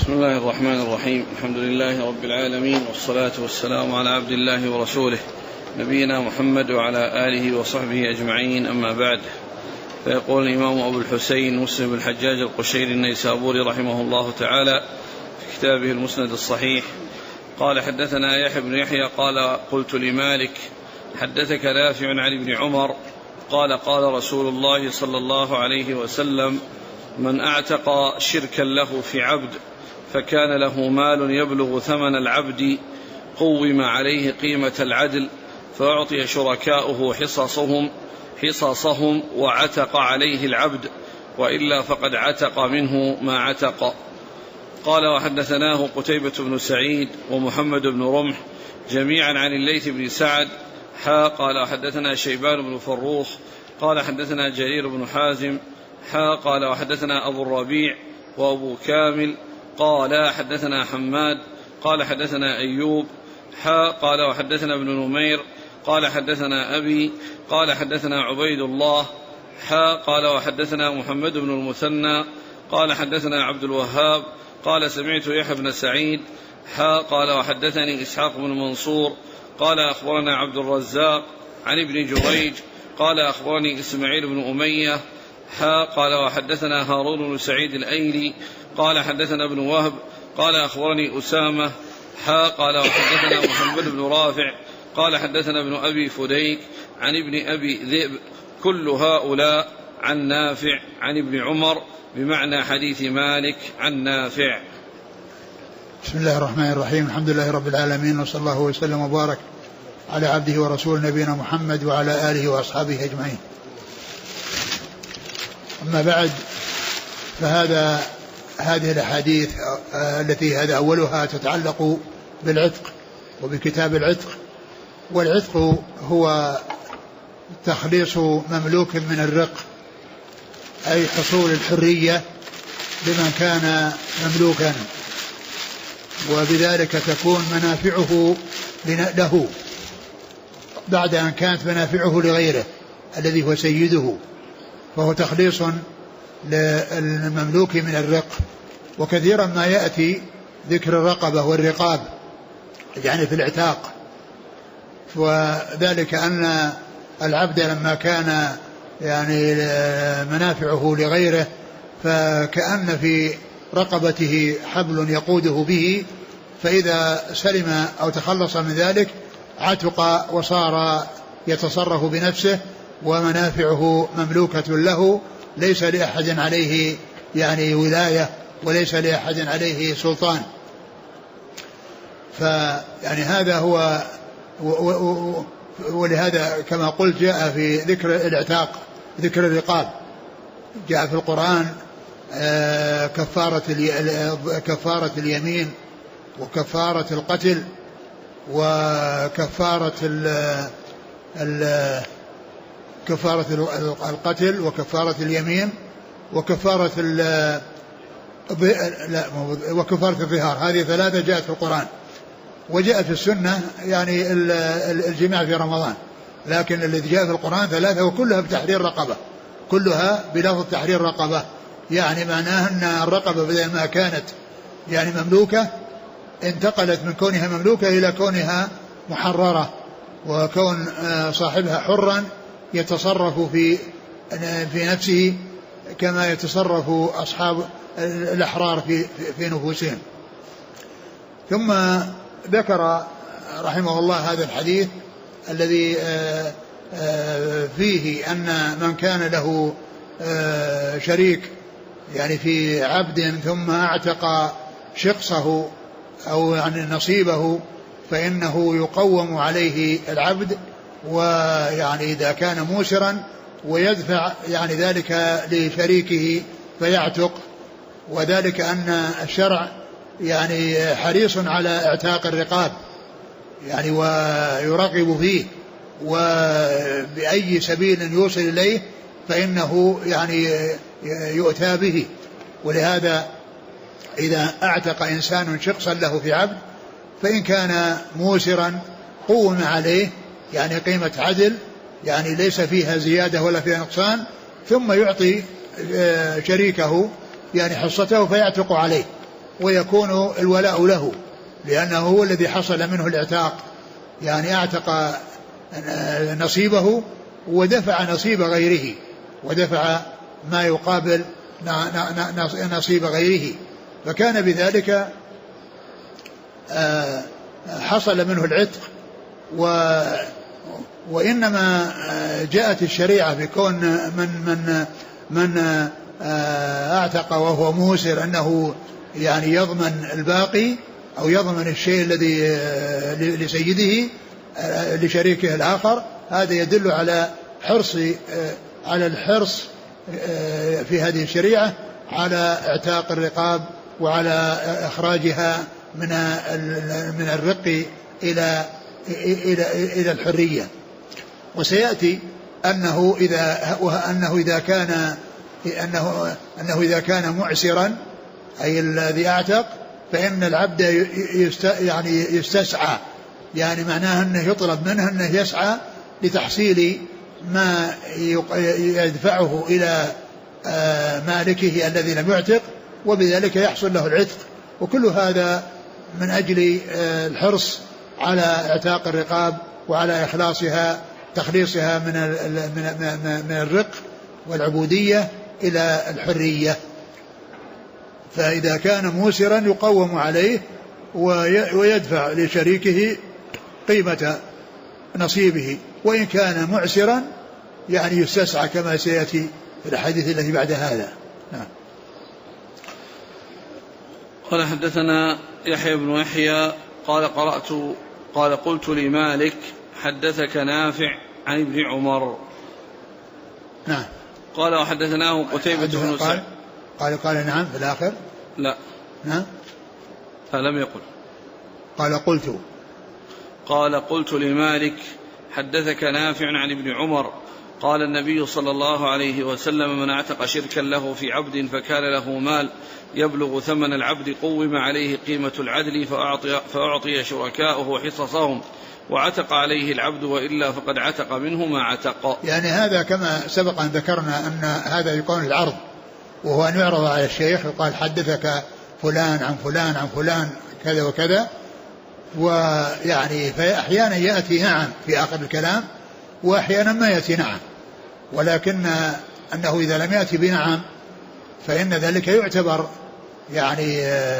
بسم الله الرحمن الرحيم. الحمد لله رب العالمين، والصلاة والسلام على عبد الله ورسوله نبينا محمد وعلى آله وصحبه أجمعين، أما بعد. فيقول الإمام أبو الحسين مسلم بن الحجاج القشيري النيسابوري رحمه الله تعالى في كتابه المسند الصحيح قال: حدثنا يحيى بن يحيى قال: قلت لمالك: حدثك نافع عن ابن عمر قال: قال رسول الله صلى الله عليه وسلم: من أعتق شركا له في عبد فكان له مال يبلغ ثمن العبد قوم عليه قيمة العدل، فأعطي شركاؤه حصصهم وعتق عليه العبد، وإلا فقد عتق منه ما عتق. قال: وحدثناه قتيبة بن سعيد ومحمد بن رمح جميعا عن الليث بن سعد قال: وحدثنا شيبان بن فروخ قال: حدثنا جرير بن حازم قال: وحدثنا أبو الربيع وأبو كامل قال: حدثنا حماد قال: حدثنا أيوب قال: وحدثنا ابن نمير قال: حدثنا أبي قال: حدثنا عبيد الله قال: وحدثنا محمد بن المثنى قال: حدثنا عبد الوهاب قال: سمعت يحيى بن سعيد قال: وحدثني إسحاق بن منصور قال: أخبرنا عبد الرزاق عن ابن جريج قال: أخبرني إسماعيل بن أمية قال: وحدثنا هارون بن سعيد الأيلي قال: حدثنا ابن وهب قال: أخبرني أسامة قال: وحدثنا محمد بن رافع قال: حدثنا ابن أبي فديك عن ابن أبي ذئب، كل هؤلاء عن نافع عن ابن عمر بمعنى حديث مالك عن نافع. بسم الله الرحمن الرحيم. الحمد لله رب العالمين، وصلى الله وسلم وبارك على عبده ورسول نبينا محمد وعلى آله وأصحابه أجمعين. أما بعد، هذه الأحاديث التي هذا أولها تتعلق بالعتق وبكتاب العتق. والعتق هو تخليص مملوك من الرق، أي حصول الحرية لمن كان مملوكا، وبذلك تكون منافعه له بعد أن كانت منافعه لغيره الذي هو سيده، فهو تخليص للمملوك من الرق. وكثيرا ما يأتي ذكر الرقبة والرقاب يعني في العتاق، وذلك أن العبد لما كان يعني منافعه لغيره فكأن في رقبته حبل يقوده به، فإذا سلم أو تخلص من ذلك عتق وصار يتصرف بنفسه ومنافعه مملوكة له، ليس لأحد عليه يعني ولاية وليس لأحد عليه سلطان. فيعني هذا هو، ولهذا كما قلت جاء في ذكر العتاق ذكر الرقاب، جاء في القرآن كفارة اليمين وكفارة القتل وكفارة القتل وكفارة اليمين وكفارة وكفارة الظهار. هذه ثلاثة جاءت في القرآن، وجاء في السنة يعني الجماع في رمضان، لكن الذي جاء في القرآن ثلاثة وكلها بتحرير رقبة، كلها بلفظ تحرير رقبة، يعني معناه أن الرقبة بدل ما كانت يعني مملوكة انتقلت من كونها مملوكة إلى كونها محررة، وكون صاحبها حرا يتصرف في نفسه كما يتصرف أصحاب الأحرار في نفوسهم. ثم ذكر رحمه الله هذا الحديث الذي فيه أن من كان له شريك يعني في عبد ثم اعتق شخصه أو يعني نصيبه فإنه يقوم عليه العبد، ويعني إذا كان موسرا ويدفع يعني ذلك لشريكه فيعتق، وذلك أن الشرع يعني حريص على اعتاق الرقاب يعني ويرغب فيه، وبأي سبيل يوصل إليه فإنه يعني يؤتى به. ولهذا إذا اعتق إنسان شخصا له في عبد فإن كان موسرا قوم عليه يعني قيمة عدل يعني ليس فيها زيادة ولا فيها نقصان، ثم يعطي شريكه يعني حصته فيعتق عليه، ويكون الولاء له، لأنه هو الذي حصل منه الإعتاق، يعني أعتق نصيبه ودفع نصيب غيره، ودفع ما يقابل نصيب غيره، فكان بذلك حصل منه العتق. وإنما جاءت الشريعة بكون من اعتق وهو موسر أنه يعني يضمن الباقي أو يضمن الشيء الذي لسيده لشريكه الآخر. هذا يدل على الحرص في هذه الشريعة على اعتاق الرقاب وعلى إخراجها من الرق إلى الحرية. وسيأتي أنه إذا كان معسرا أي الذي أعتق فإن العبد يعني يستسعى، يعني معناه أنه يطلب منه أنه يسعى لتحصيل ما يدفعه إلى مالكه الذي لم يعتق، وبذلك يحصل له العتق. وكل هذا من أجل الحرص على اعتاق الرقاب وعلى تخليصها من الرق والعبودية إلى الحرية. فإذا كان موسرا يقوم عليه ويدفع لشريكه قيمة نصيبه، وإن كان معسرا يعني يستسعى كما سيأتي في الحديث الذي بعد هذا. نعم. قال حدثنا يحيى بن يحيى قال قلت لمالك حدثك نافع عن ابن عمر. نعم. قال وحدثناه قتيبة بن سعيد. قال نعم في الآخر. لا. نعم. فلم يقل. قال قلت لمالك حدثك نافع عن ابن عمر قال النبي صلى الله عليه وسلم من اعتق شركا له في عبد فكان له مال يبلغ ثمن العبد قوم عليه قيمة العدل فأعطي شركاؤه حصصهم وعتق عليه العبد وإلا فقد عتق منه ما عتق. يعني هذا كما سبق أن ذكرنا أن هذا يكون العرض، وهو أن يعرض على الشيخ يقال حدثك فلان عن فلان عن فلان كذا وكذا، ويعني فأحيانا يأتي نعم في آخر الكلام وأحيانا ما يأتي نعم، ولكن أنه إذا لم يأتي بنعم فإن ذلك يعتبر يعني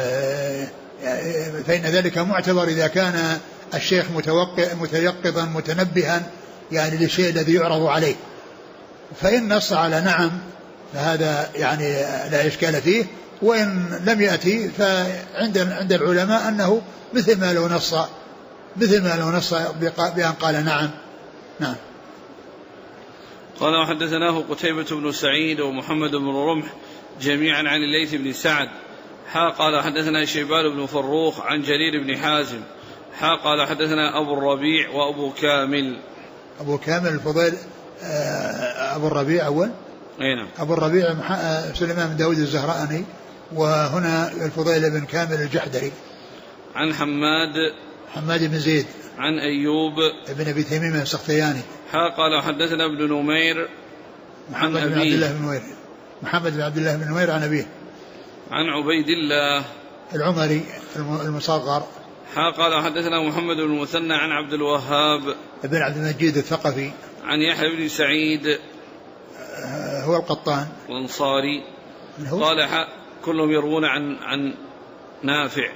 فإن ذلك معتبر إذا كان الشيخ متيقظا متنبها يعني للشيء الذي يعرض عليه. فإن نص على نعم فهذا يعني لا إشكال فيه، وإن لم يأتي فعند العلماء أنه مثل ما لو نص بأن قال نعم. نعم. قال وحدثناه قتيبة بن سعيد ومحمد بن رمح جميعا عن الليث بن سعد قال حدثنا شيبان بن فروخ عن جرير بن حازم قال حدثنا أبو الربيع وأبو كامل. أبو كامل الفضيل أبو الربيع أول. نعم. أبو الربيع سليمان بن داود الزهراني، وهنا الفضيل بن كامل الجحدري. عن حماد بن زيد عن أيوب ابن أبي تميم السختياني قال حدثنا ابن نمير محمد بن عبد الله بن نمير عن أبيه عن عبيد الله العمري المصغر قال حدثنا محمد بن المثنى عن عبد الوهاب ابن عبد المجيد الثقفي عن يحيى بن سعيد هو القطان الأنصاري قال كلهم يروون عن نافع،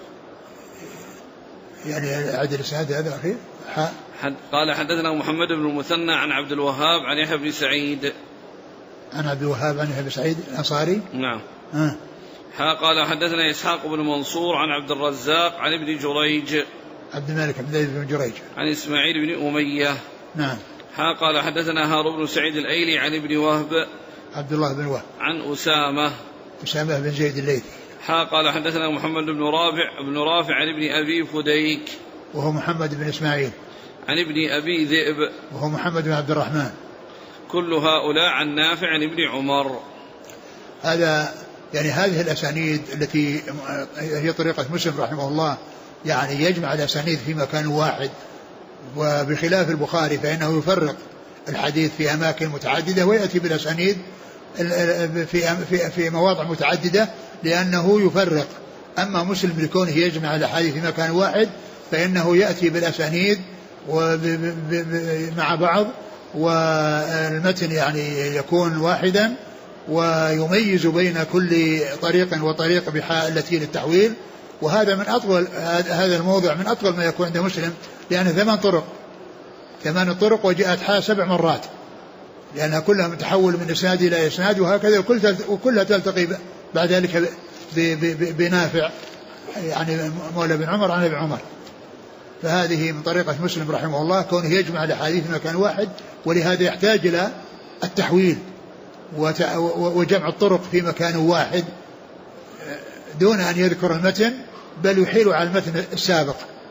يعني عدل السند هذا أخير. قال حدثنا محمد بن المثنى عن عبد الوهاب عن يحيى بن سعيد عن عبد الوهاب عن يحيى بن سعيد الأنصاري. نعم. قال حدثنا إسحاق بن منصور عن عبد الرزاق عن ابن جريج عبد الملك بن جريج عن إسماعيل بن أمية. نعم. قال حدثنا هارون بن سعيد الأيلي عن ابن وهب عبد الله بن وهب عن أسامة بن زيد الليثي. قال حدثنا محمد بن رافع عن ابن أبي فديك وهو محمد بن إسماعيل عن ابن أبي ذئب وهو محمد بن عبد الرحمن. كل هؤلاء عن نافع عن ابن عمر. هذا يعني هذه الأسانيد التي هي طريقة مسلم رحمه الله، يعني يجمع الأسانيد في مكان واحد، وبخلاف البخاري فإنه يفرق الحديث في أماكن متعددة ويأتي بالأسانيد في مواضع متعددة، لأنه يفرق أما مسلم لكونه يجمع الأحاديث في مكان واحد فإنه يأتي بالأسانيد مع بعض، والمتن يعني يكون واحدا، ويميز بين كل طريق وطريق بحاء التي للتحويل. وهذا من أطول، هذا الموضع من أطول ما يكون عند مسلم، لأنه 8 طرق وجاءت حاء 7 مرات، لأنها كلها متحول من إسناد إلى إسناد، وهكذا وكلها تلتقي بعد ذلك بنافع يعني مولى بن عمر عن ابن عمر. فهذه من طريقة مسلم رحمه الله كونه يجمع الأحاديث في مكان واحد، ولهذا يحتاج إلى التحويل وجمع الطرق في مكان واحد دون أن يذكر المتن، بل يحيل على المتن السابق.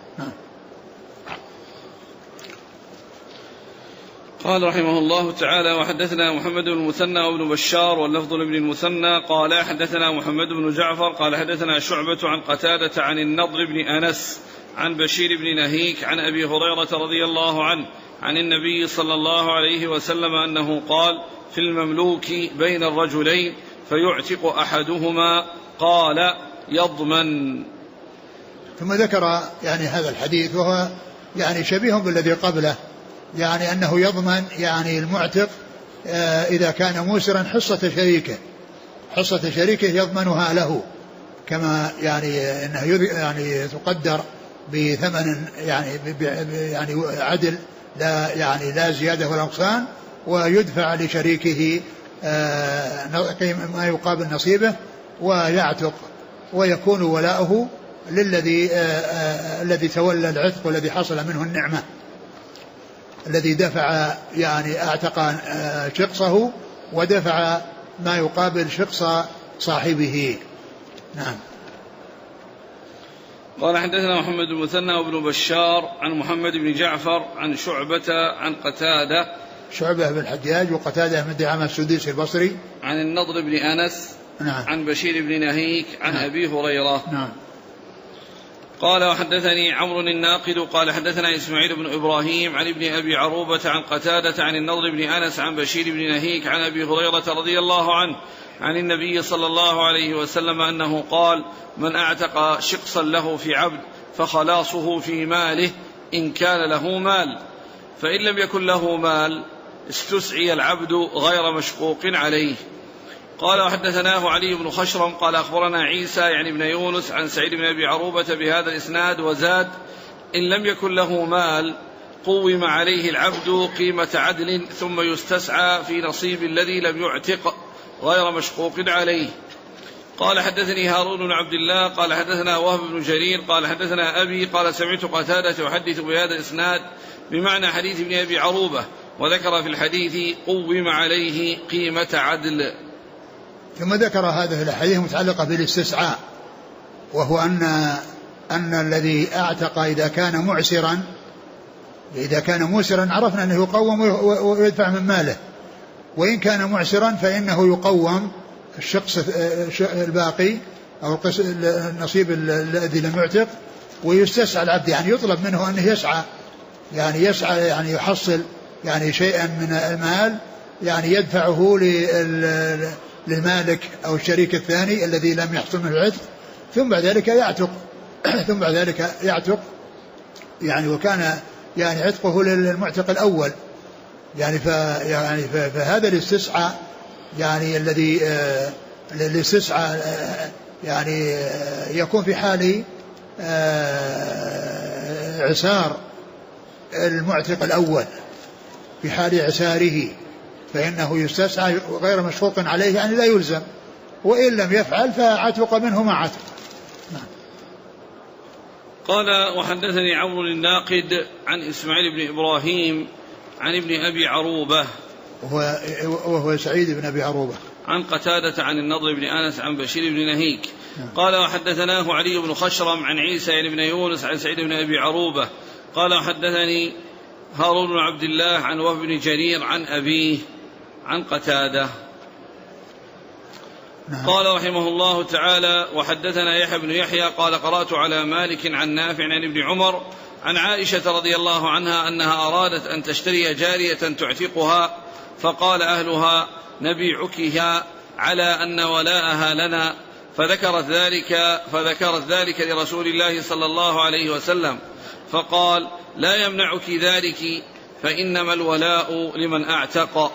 قال رحمه الله تعالى: وحدثنا محمد بن المثنى وابن بشار واللفظ لابن المثنى قال حدثنا محمد بن جعفر قال حدثنا شعبة عن قتادة عن النضر بن أنس عن بشير بن نهيك عن أبي هريرة رضي الله عنه عن النبي صلى الله عليه وسلم أنه قال: في المملوك بين الرجلين فيعتق أحدهما قال: يضمن. ثم ذكر يعني هذا الحديث وهو يعني شبيه بالذي قبله، يعني أنه يضمن يعني المعتق إذا كان موسرا حصة شريكه يضمنها له، كما يعني أنه يعني تقدر بثمن يعني عدل، لا يعني لا زيادة ولا نقصان، ويدفع لشريكه ما يقابل نصيبه ويعتق، ويكون ولاؤه للذي الذي تولى العتق والذي حصل منه النعمة، الذي دفع يعني اعتق شقصه ودفع ما يقابل شقص صاحبه. نعم. قال حدثنا محمد بن المثنى وابن بشار عن محمد بن جعفر عن شعبة عن قتادة، شعبة بن الحجاج وقتادة بن دعامة السدوسي البصري، عن النضر بن أنس نعم. عن بشير بن نهيك عن نعم. أبي هريرة. نعم. قال وحدثني عمرو الناقد قال حدثنا إسماعيل بن إبراهيم عن ابن أبي عروبة عن قتادة عن النضر بن أنس عن بشير بن نهيك عن أبي هريرة رضي الله عنه عن النبي صلى الله عليه وسلم أنه قال: من أعتق شقصا له في عبد فخلاصه في ماله إن كان له مال، فإن لم يكن له مال استسعي العبد غير مشقوق عليه. قال وحدثناه علي بن خشرم قال أخبرنا عيسى يعني بن يونس عن سعيد بن أبي عروبة بهذا الإسناد وزاد: إن لم يكن له مال قوم عليه العبد قيمة عدل ثم يستسعى في نصيب الذي لم يعتق غير مشقوق عليه. قال حدثني هارون بن عبد الله قال حدثنا وهب بن جرير قال حدثنا أبي قال سمعت قتادة يحدث بهذا الإسناد بمعنى حديث ابن أبي عروبة، وذكر في الحديث قوم عليه قيمة عدل. ثم ذكر هذه الحديث متعلقة بالاستسعاء، وهو أن الذي أعتق إذا كان موسرا عرفنا أنه يقوم ويدفع من ماله، وإن كان معسرا فإنه يقوم الشخص الباقي أو النصيب الذي لم يعتق ويستسعى العبد، يعني يطلب منه أنه يسعى يعني يحصل يعني شيئا من المال يعني يدفعه للمالك أو الشريك الثاني الذي لم يحصل منه العتق، ثم بعد ذلك يعتق يعني وكان يعني عتقه للمعتق الأول يعني فهذا الاستسعاء يعني الذي الاستسعاء يعني يكون في حال عسار المعتق الأول، في حال عساره فإنه يستسعى غير مشقوق عليه يعني لا يلزم، وإن لم يفعل فعتق منه ما عتق. قال وحدثني عمرو الناقد عن إسماعيل بن إبراهيم عن ابن أبي عروبة وهو سعيد بن أبي عروبة عن قتادة عن النضر بن أنس عن بشير بن نهيك قال وحدثناه علي بن خشرم عن عيسى يعني بن يونس عن سعيد بن أبي عروبة قال وحدثني هارون بن عبد الله عن وهب بن جرير عن أبيه عن قتادة. قال رحمه الله تعالى وحدثنا يحيى بن يحيى قال قرأت على مالك عن نافع عن ابن عمر عن عائشة رضي الله عنها أنها أرادت أن تشتري جارية تعتقها، فقال أهلها: نبيعكها على أن ولاءها لنا، فذكرت ذلك لرسول الله صلى الله عليه وسلم فقال: لا يمنعك ذلك، فإنما الولاء لمن أعتق.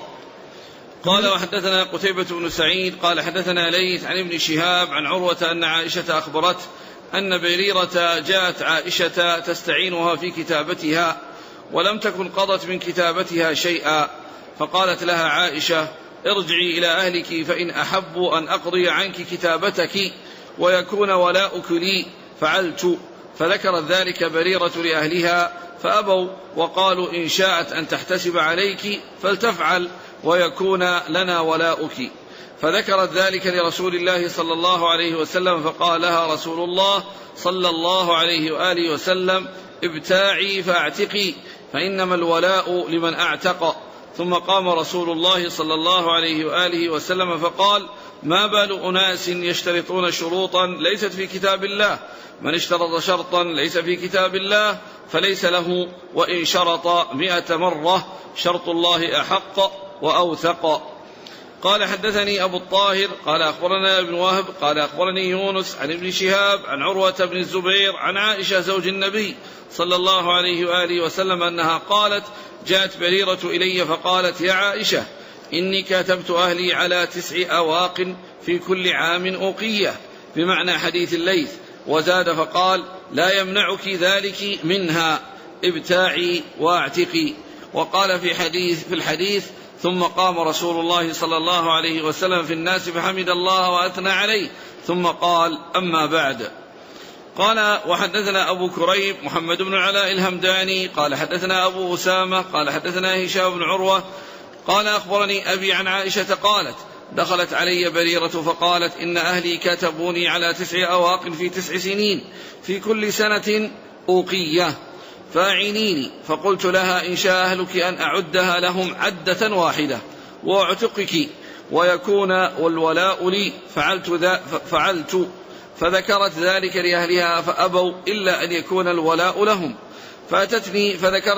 قال: وحدثنا قتيبة بن سعيد قال حدثنا ليث عن ابن شهاب عن عروة أن عائشة أخبرته أن بريرة جاءت عائشة تستعينها في كتابتها ولم تكن قضت من كتابتها شيئا، فقالت لها عائشة: ارجعي إلى أهلك فإن أحبوا أن أقضي عنك كتابتك ويكون ولاؤك لي فعلت. فذكرت ذلك بريرة لأهلها فأبوا وقالوا: إن شاءت أن تحتسب عليك فلتفعل ويكون لنا ولاؤك. فذكرت ذلك لرسول الله صلى الله عليه وسلم فقال لها رسول الله صلى الله عليه وآله وسلم: ابتاعي فاعتقي، فإنما الولاء لمن أعتق. ثم قام رسول الله صلى الله عليه وآله وسلم فقال: ما بال أناس يشترطون شروطا ليست في كتاب الله؟ من اشترط شرطا ليس في كتاب الله فليس له، وإن شرط 100 مرة شرط الله أحق وأوثق. قال: حدثني أبو الطاهر قال أخبرنا ابن وهب قال أخبرني يونس عن ابن شهاب عن عروة بن الزبير عن عائشة زوج النبي صلى الله عليه وآله وسلم أنها قالت: جاءت بريرة إلي فقالت: يا عائشة، إني كاتبت أهلي على 9 أواق في كل عام أوقية، بمعنى حديث الليث. وزاد فقال: لا يمنعك ذلك منها، ابتاعي واعتقي. وقال في الحديث: ثم قام رسول الله صلى الله عليه وسلم في الناس فحمد الله وأثنى عليه ثم قال: أما بعد. قال: وحدثنا أبو كريب محمد بن العلاء الهمداني قال حدثنا أبو أسامة قال حدثنا هشام بن عروة قال أخبرني أبي عن عائشة قالت: دخلت علي بريرة فقالت: إن أهلي كتبوني على 9 أواق في 9 سنين، في كل سنة أوقية، فاعينيني. فقلت لها: إن شاء أهلك أن أعدها لهم عدة واحدة وأعتقك ويكون والولاء لي فعلت. فذكرت ذلك لأهلها فأبوا إلا أن يكون الولاء لهم. فأتتني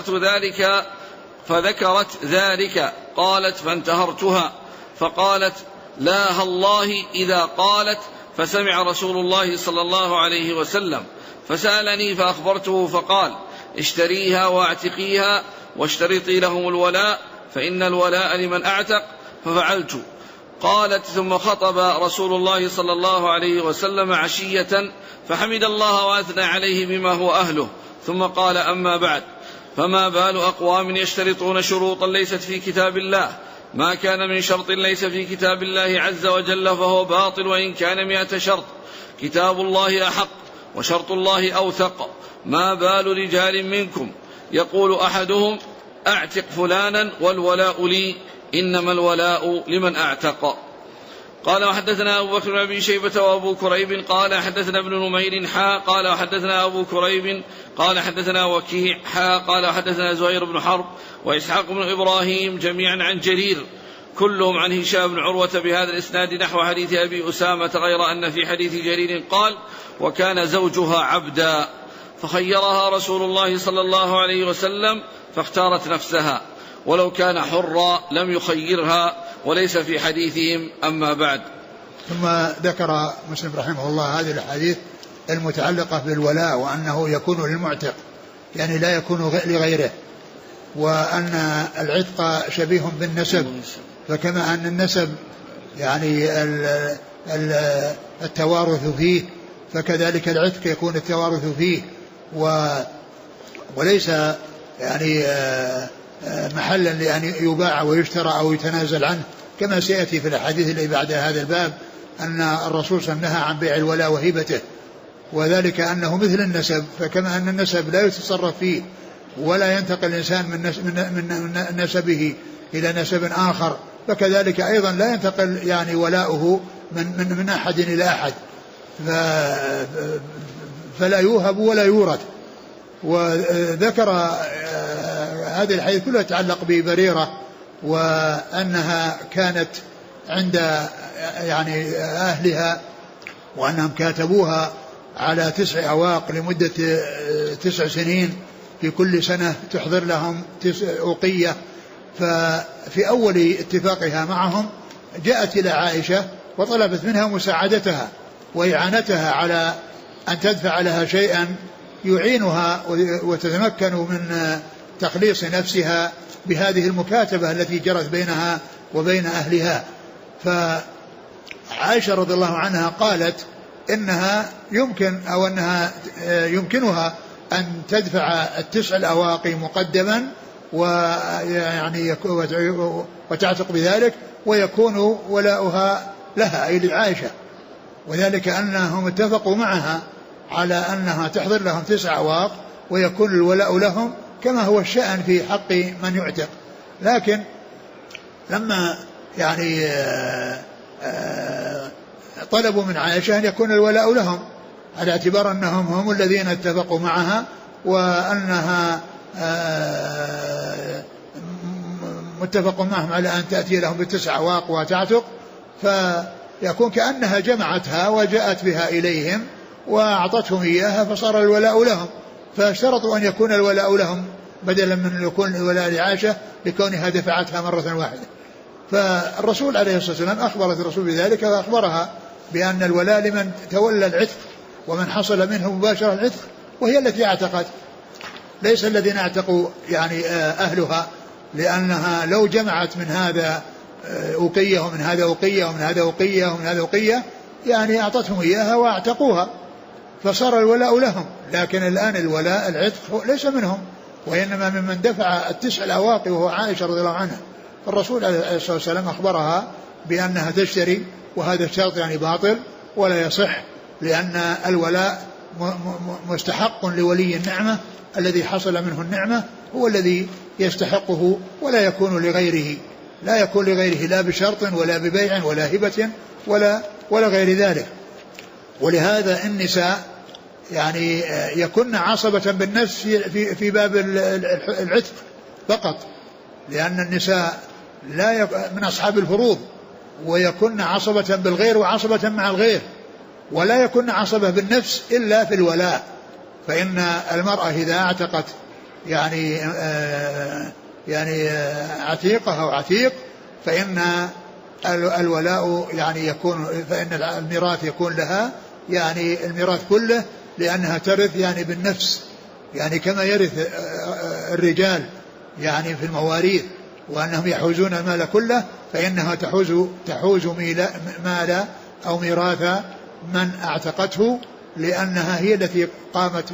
فذكرت ذلك قالت: فانتهرتها فقالت: لا الله إذا قالت. فسمع رسول الله صلى الله عليه وسلم فسألني فأخبرته فقال: اشتريها واعتقيها واشترطي لهم الولاء، فإن الولاء لمن أعتق. ففعلت. قالت: ثم خطب رسول الله صلى الله عليه وسلم عشية فحمد الله وأثنى عليه بما هو أهله، ثم قال: أما بعد، فما بال أقوام يشترطون شروطا ليست في كتاب الله؟ ما كان من شرط ليس في كتاب الله عز وجل فهو باطل وإن كان 100 شرط. كتاب الله أحق وشرط الله أوثق. ما بال رجال منكم يقول أحدهم: أعتق فلانا والولاء لي، إنما الولاء لمن أعتق. قال: وحدثنا أبو بكر بن أبي شيبة وأبو كريب قال حدثنا ابن نمير قال وحدثنا أبو كريب قال حدثنا وكيع قال وحدثنا زهير بن حرب وإسحاق بن إبراهيم جميعا عن جرير كلهم عن هشام بن عروة بهذا الإسناد نحو حديث أبي أسامة، غير أن في حديث جرير قال: وكان زوجها عبدا فخيرها رسول الله صلى الله عليه وسلم فاختارت نفسها، ولو كان حرا لم يخيرها، وليس في حديثهم أما بعد. ثم ذكر مسلم رحمه الله هذه الحديث المتعلقة بالولاء، وأنه يكون للمعتق، يعني لا يكون لغيره، وأن العتق شبيه بالنسب، فكما أن النسب يعني التوارث فيه، فكذلك العتق يكون التوارث فيه، وليس يعني محلا لأن يباع ويشترى أو يتنازل عنه، كما سيأتي في الحديث اللي بعد هذا الباب أن الرسول صلى الله عليه وسلم نهى عن بيع الولاء وهبته، وذلك أنه مثل النسب، فكما أن النسب لا يتصرف فيه ولا ينتقل الإنسان من نسبه إلى نسب آخر، فكذلك أيضا لا ينتقل يعني ولاؤه من أحد إلى أحد، فلا يوهب ولا يورث. وذكر هذه الحديث كلها تتعلق ببريرة، وأنها كانت عند يعني أهلها، وأنهم كاتبوها على 9 أواق لمدة 9 سنين، في كل سنة تحضر لهم 9 أوقية. ففي أول اتفاقها معهم جاءت إلى عائشة وطلبت منها مساعدتها، وإعانتها على أن تدفع لها شيئا يعينها وتتمكن من تخليص نفسها بهذه المكاتبة التي جرت بينها وبين أهلها. فعائشة رضي الله عنها قالت إنها يمكن أو أنها يمكنها أن تدفع 9 الأواقي مقدما ويعني وتعتق بذلك ويكون ولاؤها لها أي لعائشة، وذلك أنهم اتفقوا معها على أنها تحضر لهم 9 أواق ويكون الولاء لهم كما هو الشأن في حق من يعتق. لكن لما يعني طلبوا من عائشة أن يكون الولاء لهم على اعتبار أنهم هم الذين اتفقوا معها وأنها متفق معهم على أن تأتي لهم ب9 أواق وتعتق، فيكون كأنها جمعتها وجاءت بها إليهم وأعطتهم إياها فصار الولاء لهم، فاشترطوا أن يكون الولاء لهم بدلا من يكون الولاء لعائشة لكونها دفعتها مرة واحدة. فالرسول عليه الصلاة والسلام أخبرت الرسول بذلك وأخبرها بأن الولاء لمن تولى العتق ومن حصل منه مباشرة العتق، وهي التي اعتقت، ليس الذين اعتقوا يعني أهلها، لأنها لو جمعت من هذا أوقية ومن هذا أوقية ومن هذا أوقية ومن هذا أوقية يعني أعطتهم إياها واعتقوها فصار الولاء لهم. لكن الآن الولاء العتق ليس منهم وإنما ممن دفع 9 الأواقي وهو عائشة رضي الله عنها. فالرسول عليه الصلاة والسلام أخبرها بأنها تشتري، وهذا الشرط يعني باطل ولا يصح، لأن الولاء مستحق لولي النعمة الذي حصل منه النعمة هو الذي يستحقه ولا يكون لغيره، لا يكون لغيره لا بشرط ولا ببيع ولا هبة ولا غير ذلك. ولهذا النساء يعني يكن عصبة بالنفس في باب العتق فقط، لأن النساء لا من أصحاب الفروض ويكن عصبة بالغير وعصبة مع الغير، ولا يكن عصبة بالنفس إلا في الولاء. فإن المرأة إذا اعتقت يعني عتيقة أو عتيق فإن الولاء يعني يكون، فإن الميراث يكون لها يعني الميراث كله، لأنها ترث يعني بالنفس، يعني كما يرث الرجال يعني في المواريث وأنهم يحوزون المال كله، فإنها تحوز مال أو ميراث من اعتقته، لأنها هي التي قامت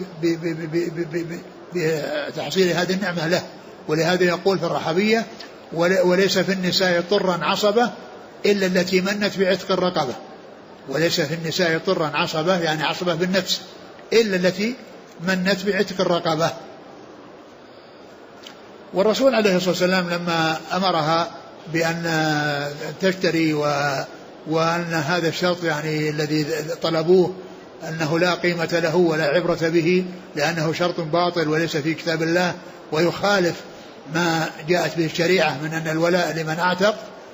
بتحصيل هذه النعمة له. ولهذا يقول في الرحبية: وليس في النساء طرا عصبة إلا التي منت بعتق الرقبة. وليس في النساء طرا عصبة يعني عصبة بالنفس إلا التي منت بعتق الرقبة. والرسول عليه الصلاة والسلام لما أمرها بأن تشتري وأن هذا الشرط يعني الذي طلبوه أنه لا قيمة له ولا عبرة به لأنه شرط باطل وليس في كتاب الله ويخالف ما جاءت به الشريعة من أن الولاء لمن اعتق،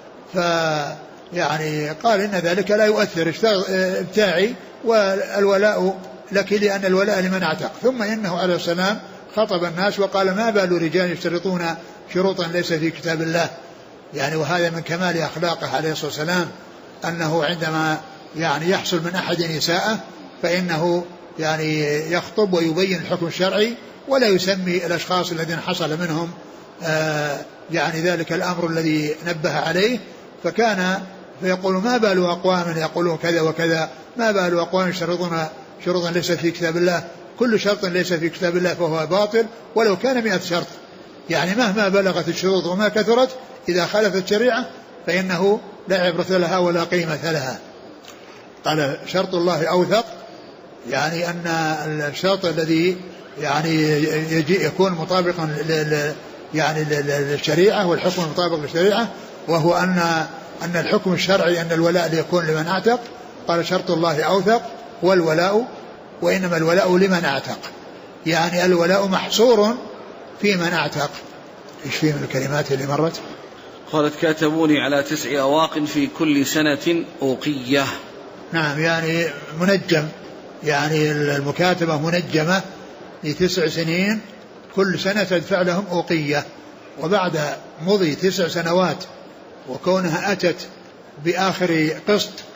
فيعني قال إن ذلك لا يؤثر، ابتاعي والولاء لك لأن الولاء لمن اعتق. ثم إنه عليه السلام خطب الناس وقال: ما بال رجال يشترطون شروطا ليس في كتاب الله، يعني وهذا من كمال أخلاقه عليه الصلاة والسلام، أنه عندما يعني يحصل من أحد نساءه فإنه يعني يخطب ويبين الحكم الشرعي ولا يسمي الأشخاص الذين حصل منهم يعني ذلك الأمر الذي نبه عليه. فكان فيقول: ما بال أقوام يقولون كذا وكذا، ما بال أقوام يشترطون شروطا ليس في كتاب الله، كل شرط ليس في كتاب الله فهو باطل ولو كان 100 شرط، يعني مهما بلغت الشروط وما كثرت إذا خالفت الشريعة فإنه لا عبرة لها ولا قيمة لها. قال: شرط الله أوثق، يعني أن الشرط الذي يعني يجي يكون مطابقا يعني للشريعة والحكم مطابق للشريعة، وهو أن الحكم الشرعي أن الولاء ليكون لمن اعتق. قال: شرط الله أوثق والولاء، وإنما الولاء لمن اعتق، يعني الولاء محصور في من اعتق. إيش فيه من الكلمات اللي مرت؟ قالت: كاتبوني على 9 أواق في كل سنة أوقية. نعم، يعني منجم، يعني المكاتبة منجمة ل9 سنين، كل سنة تدفع لهم أوقية. وبعد مضي 9 سنوات وكونها أتت بآخر قسط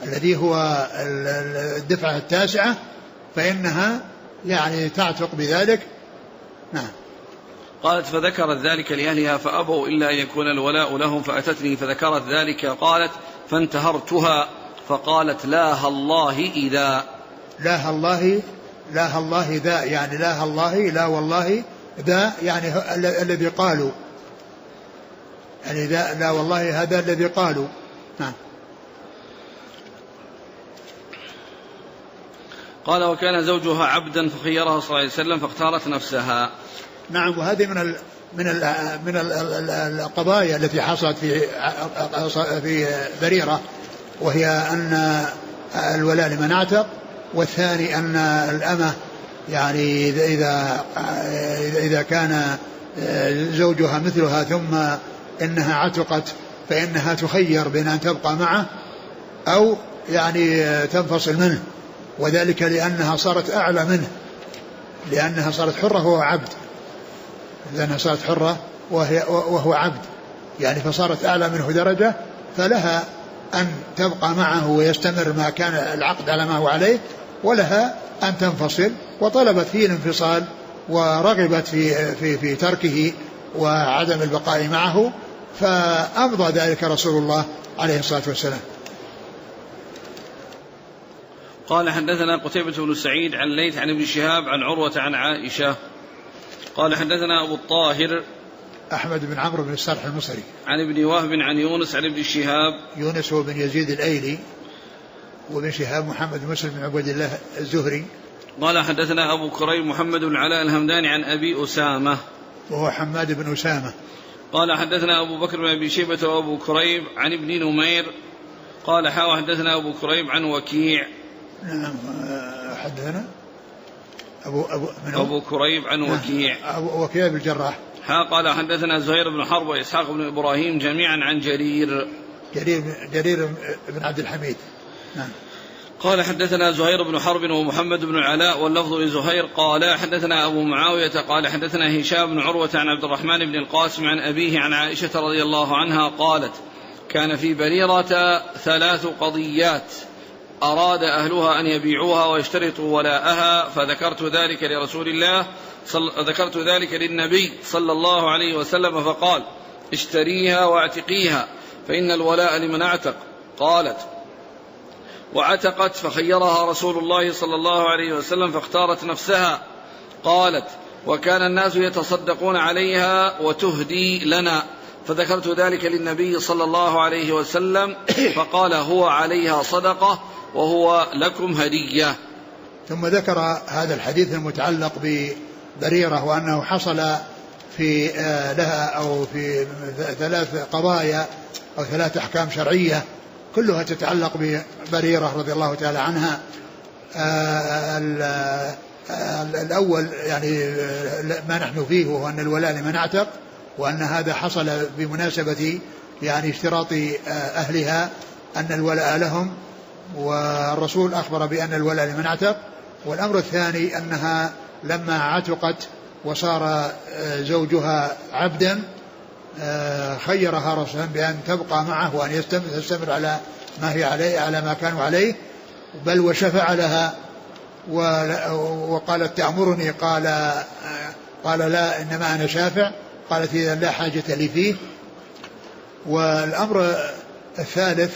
الذي هو الدفعة التاسعة، فإنها يعني تعتق بذلك. نعم. قالت فذكرت ذلك لأهلها فأبوا إلا أن يكون الولاء لهم، فأتتني فذكرت ذلك قالت فانتهرتها فقالت لاها الله إذا. لاها الله ذا، يعني لاها الله لا والله ذا، يعني الذي قالوا، يعني لا والله هذا الذي قالوا. نعم. قال وكان زوجها عبدا فخيرها صلى الله عليه وسلم فاختارت نفسها. نعم. وهذه من القضايا التي حصلت في بريرة، وهي أن الولاء لمن اعتق، والثاني أن الأمة يعني إذا كان زوجها مثلها ثم إنها عتقت فإنها تخير بين أن تبقى معه أو يعني تنفصل منه، وذلك لأنها صارت أعلى منه، لأنها صارت حرة وهو عبد، لأنها صارت حرة وهو عبد، يعني فصارت أعلى منه درجة، فلها أن تبقى معه ويستمر ما كان العقد على ما هو عليه، ولها أن تنفصل، وطلبت فيه الانفصال ورغبت في تركه وعدم البقاء معه، فأمضى ذلك رسول الله عليه الصلاة والسلام. قال حدثنا قتيبة بن سعيد عن ليث عن ابن شهاب عن عروة عن عائشة قال حدثنا أبو الطاهر أحمد بن عمرو بن السرح المصري عن ابن وهب عن يونس عن ابن شهاب. يونس هو بن يزيد الأيلي، وابن شهاب محمد بن مسلم بن عبد الله الزهري. قال حدثنا أبو كريم محمد بن علاء الهمداني عن أبي أسامة وهو حماد بن أسامة. قال حدثنا أبو بكر بن أبي شيبة وأبو كريب عن ابن نمير قال حدثنا أبو كريب عن وكيع. نعم. حدثنا أبو كريب عن وكيع. أبو وكيع بالجراح. قال حدثنا زهير بن حرب وإسحاق بن إبراهيم جميعا عن جرير بن عبد الحميد. نعم. قال حدثنا زهير بن حرب ومحمد بن العلاء واللفظ لزهير قال حدثنا أبو معاوية قال حدثنا هشام بن عروة عن عبد الرحمن بن القاسم عن أبيه عن عائشة رضي الله عنها قالت كان في بريرة 3 قضيات أراد أهلها أن يبيعوها ويشترطوا ولاءها، فذكرت ذلك لرسول الله ذكرت ذلك للنبي صلى الله عليه وسلم فقال اشتريها واعتقيها فإن الولاء لمن اعتق. قالت وعتقت فخيرها رسول الله صلى الله عليه وسلم فاختارت نفسها. قالت وكان الناس يتصدقون عليها وتهدي لنا، فذكرت ذلك للنبي صلى الله عليه وسلم فقال هو عليها صدقة وهو لكم هدية. ثم ذكر هذا الحديث المتعلق ببريرة وأنه حصل في لها أو في 3 قضايا أو 3 أحكام شرعية كلها تتعلق ببريرة رضي الله تعالى عنها. الأول يعني ما نحن فيه وهو أن الولاء لمن اعتق، وأن هذا حصل بمناسبة يعني اشتراط أهلها أن الولاء لهم، والرسول أخبر بأن الولاء لمن اعتق. والأمر الثاني أنها لما عتقت وصار زوجها عبدا خيرها رسولا بأن تبقى معه وأن تستمر على ما هي عليه على ما كانوا عليه، بل وشفع لها وقالت تأمرني، قال لا إنما أنا شافع، قالت إذا لا حاجة لي فيه. والأمر الثالث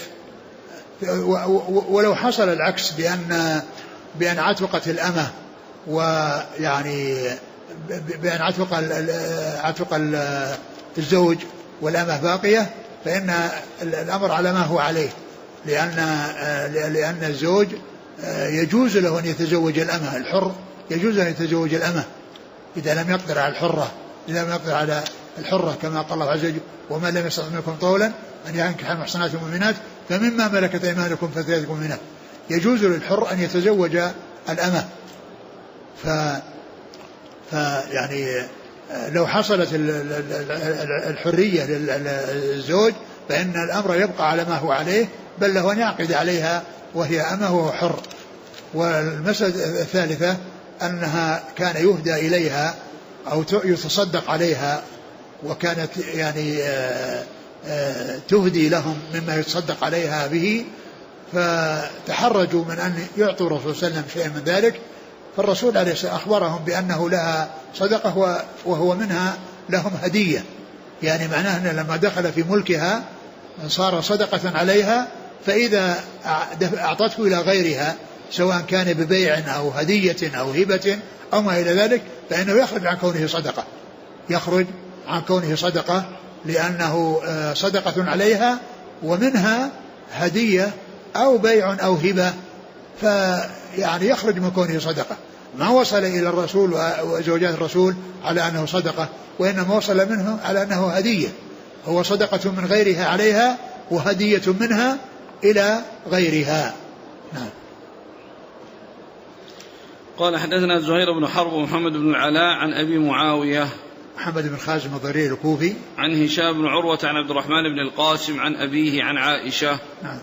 ولو حصل العكس بأن عتقت الأمة ويعني بأن عتق الزوج والأمة باقية، فإن الأمر على ما هو عليه، لأن الزوج يجوز له أن يتزوج الأمة، الحر يجوز أن يتزوج الأمة إذا لم يقدر على الحرة، كما قال الله عز وجل ومن لم يستطع منكم طولا أن ينكح المحصنات المؤمنات فمما ملكت أيمانكم فتياتكم المؤمنات. يجوز للحر أن يتزوج الأمة. يعني لو حصلت الحرية للزوج فإن الأمر يبقى على ما هو عليه، بل له أن يعقد عليها وهي أمه وهو حر. والمسألة الثالثة أنها كان يهدى إليها أو يتصدق عليها، وكانت يعني تهدي لهم مما يتصدق عليها به، فتحرجوا من أن يعطوا الرسول صلى الله عليه وسلم شيئا من ذلك، فالرسول عليه الصلاة والسلام أخبرهم بأنه لها صدقة وهو منها لهم هدية، يعني معناه أن لما دخل في ملكها صار صدقة عليها، فإذا أعطته إلى غيرها سواء كان ببيع أو هدية أو هبة أو ما إلى ذلك فإنه يخرج عن كونه صدقة، يخرج عن كونه صدقة لأنه صدقة عليها ومنها هدية أو بيع أو هبة، فيعني يخرج من كونه صدقة. ما وصل إلى الرسول وزوجات الرسول على أنه صدقة، وإنما وصل منه على أنه هدية، هو صدقة من غيرها عليها وهدية منها إلى غيرها. نعم. قال حدثنا زهير بن حرب ومحمد بن العلاء عن أبي معاوية محمد بن خازم الضرير الكوفي عن هشام بن عروة عن عبد الرحمن بن القاسم عن أبيه عن عائشة. نعم.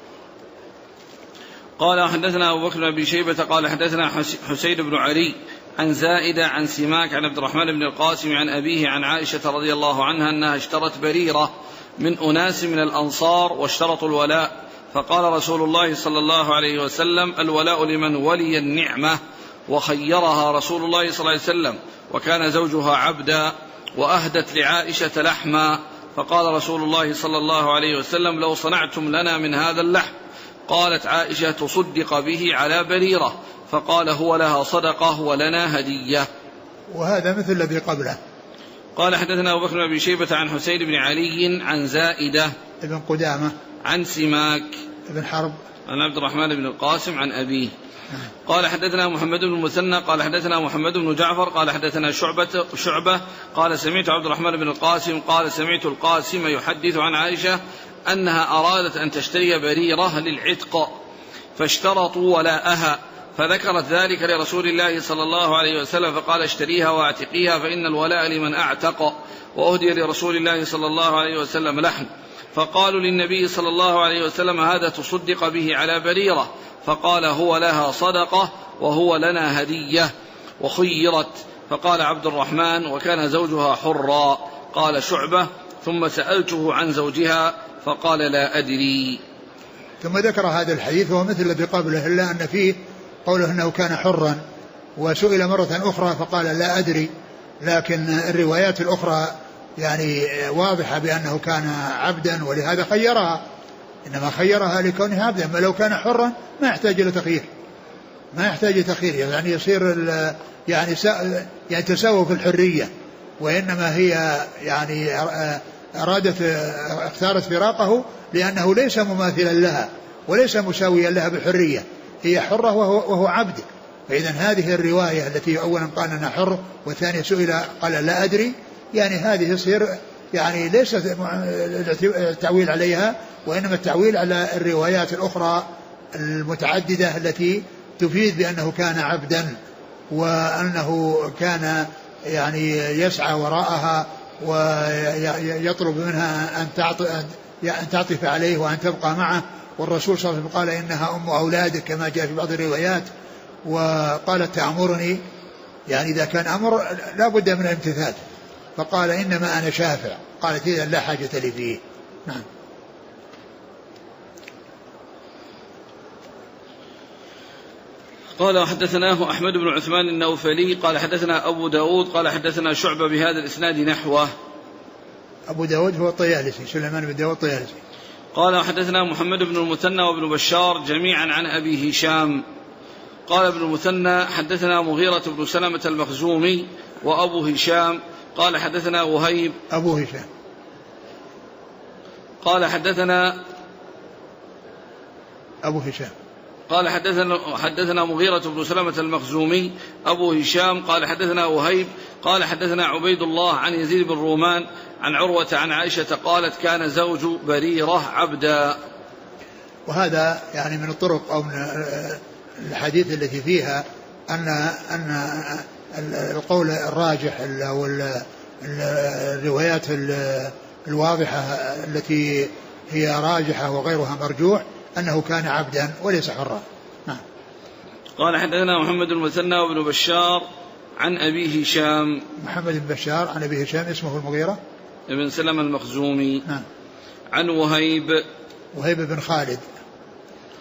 قال حدثنا أبو بكر بن أبي شيبة قال حدثنا حسين بن علي عن زائدة عن سماك عن عبد الرحمن بن القاسم عن أبيه عن عائشة رضي الله عنها أنها اشترت بريرة من أناس من الأنصار واشترطوا الولاء، فقال رسول الله صلى الله عليه وسلم الولاء لمن ولي النعمة، وخيرها رسول الله صلى الله عليه وسلم وكان زوجها عبدا، وأهدت لعائشة لحما، فقال رسول الله صلى الله عليه وسلم لو صنعتم لنا من هذا اللحم. قالت عائشة تصدق به على بريرة، فقال هو لها صدقة ولنا هدية. وهذا مثل الذي قبله. قال حدثنا أبو بكر بن أبي شيبة عن حسين بن علي عن زائدة ابن قدامة عن سماك ابن حرب عن عبد الرحمن بن القاسم عن أبيه. قال حدثنا محمد بن المثنى قال حدثنا محمد بن جعفر قال حدثنا شعبة قال سمعت عبد الرحمن بن القاسم قال سمعت القاسم يحدث عن عائشة أنها أرادت أن تشتري بريرة للعتق فاشترطوا ولاءها، فذكرت ذلك لرسول الله صلى الله عليه وسلم فقال اشتريها واعتقيها فإن الولاء لمن أعتق، وأهدي لرسول الله صلى الله عليه وسلم لحم، فقالوا للنبي صلى الله عليه وسلم هذا تصدق به على بريرة، فقال هو لها صدقة وهو لنا هدية، وخيرت، فقال عبد الرحمن وكان زوجها حرا. قال شعبة ثم سألته عن زوجها فقال لا أدري. ثم ذكر هذا الحديث وهو مثل الذي قبله إلا أن فيه قوله أنه كان حرا، وسئل مرة أخرى فقال لا أدري، لكن الروايات الأخرى يعني واضحة بأنه كان عبدا ولهذا خيرها، إنما خيرها لكونها عبدا، ما لو كان حرا ما يحتاج إلى تخيير، ما يحتاج تخيير، يعني يصير يعني تساووا في الحرية، وإنما هي يعني اختارت فراقه لأنه ليس مماثلا لها وليس مساويا لها بالحرية، هي حرة وهو عبد. فإذا هذه الرواية التي أولا قال أنا حر والثاني سئل قال لا أدري، يعني هذه يصير يعني ليس التعويل عليها، وإنما التعويل على الروايات الأخرى المتعددة التي تفيد بأنه كان عبدا وأنه كان يعني يسعى وراءها ويطلب منها أن تعطف عليه وأن تبقى معه، والرسول صلى الله عليه وسلم قال إنها أم أولادك كما جاء في بعض الروايات، وقالت تأمرني، يعني إذا كان أمر لا بد من الامتثال، فقال إنما أنا شافع، قالت إذا لا حاجة لي فيه. نعم. قال حدثناه أحمد بن عثمان النوفلي قال حدثنا أبو داود قال حدثنا شعبة بهذا الإسناد نحوه. أبو داود هو الطيالسي سليمان بن داود الطيالسي. قال حدثنا محمد بن المثنى وابن بشار جميعا عن أبي هشام. قال ابن المثنى حدثنا مغيرة بن سلمة المخزومي وأبو هشام قال حدثنا وهيب أبو هشام قال حدثنا أبو هشام قال حدثنا مغيرة بن سلمة المخزومي أبو هشام قال حدثنا وهيب قال حدثنا عبيد الله عن يزيد بن رومان عن عروة عن عائشة قالت كان زوج بريرة عبدا. وهذا يعني من الطرق أو من الحديث التي فيها أن القول الراجح أو الروايات الواضحة التي هي راجحة وغيرها مرجوح أنه كان عبدا وليس حرا. قال حدثنا محمد بن المثنى وابن بشار عن أبي هشام. محمد بن بشار عن أبي هشام اسمه المغيرة ابن سلمة المخزومي. عن وهيب بن خالد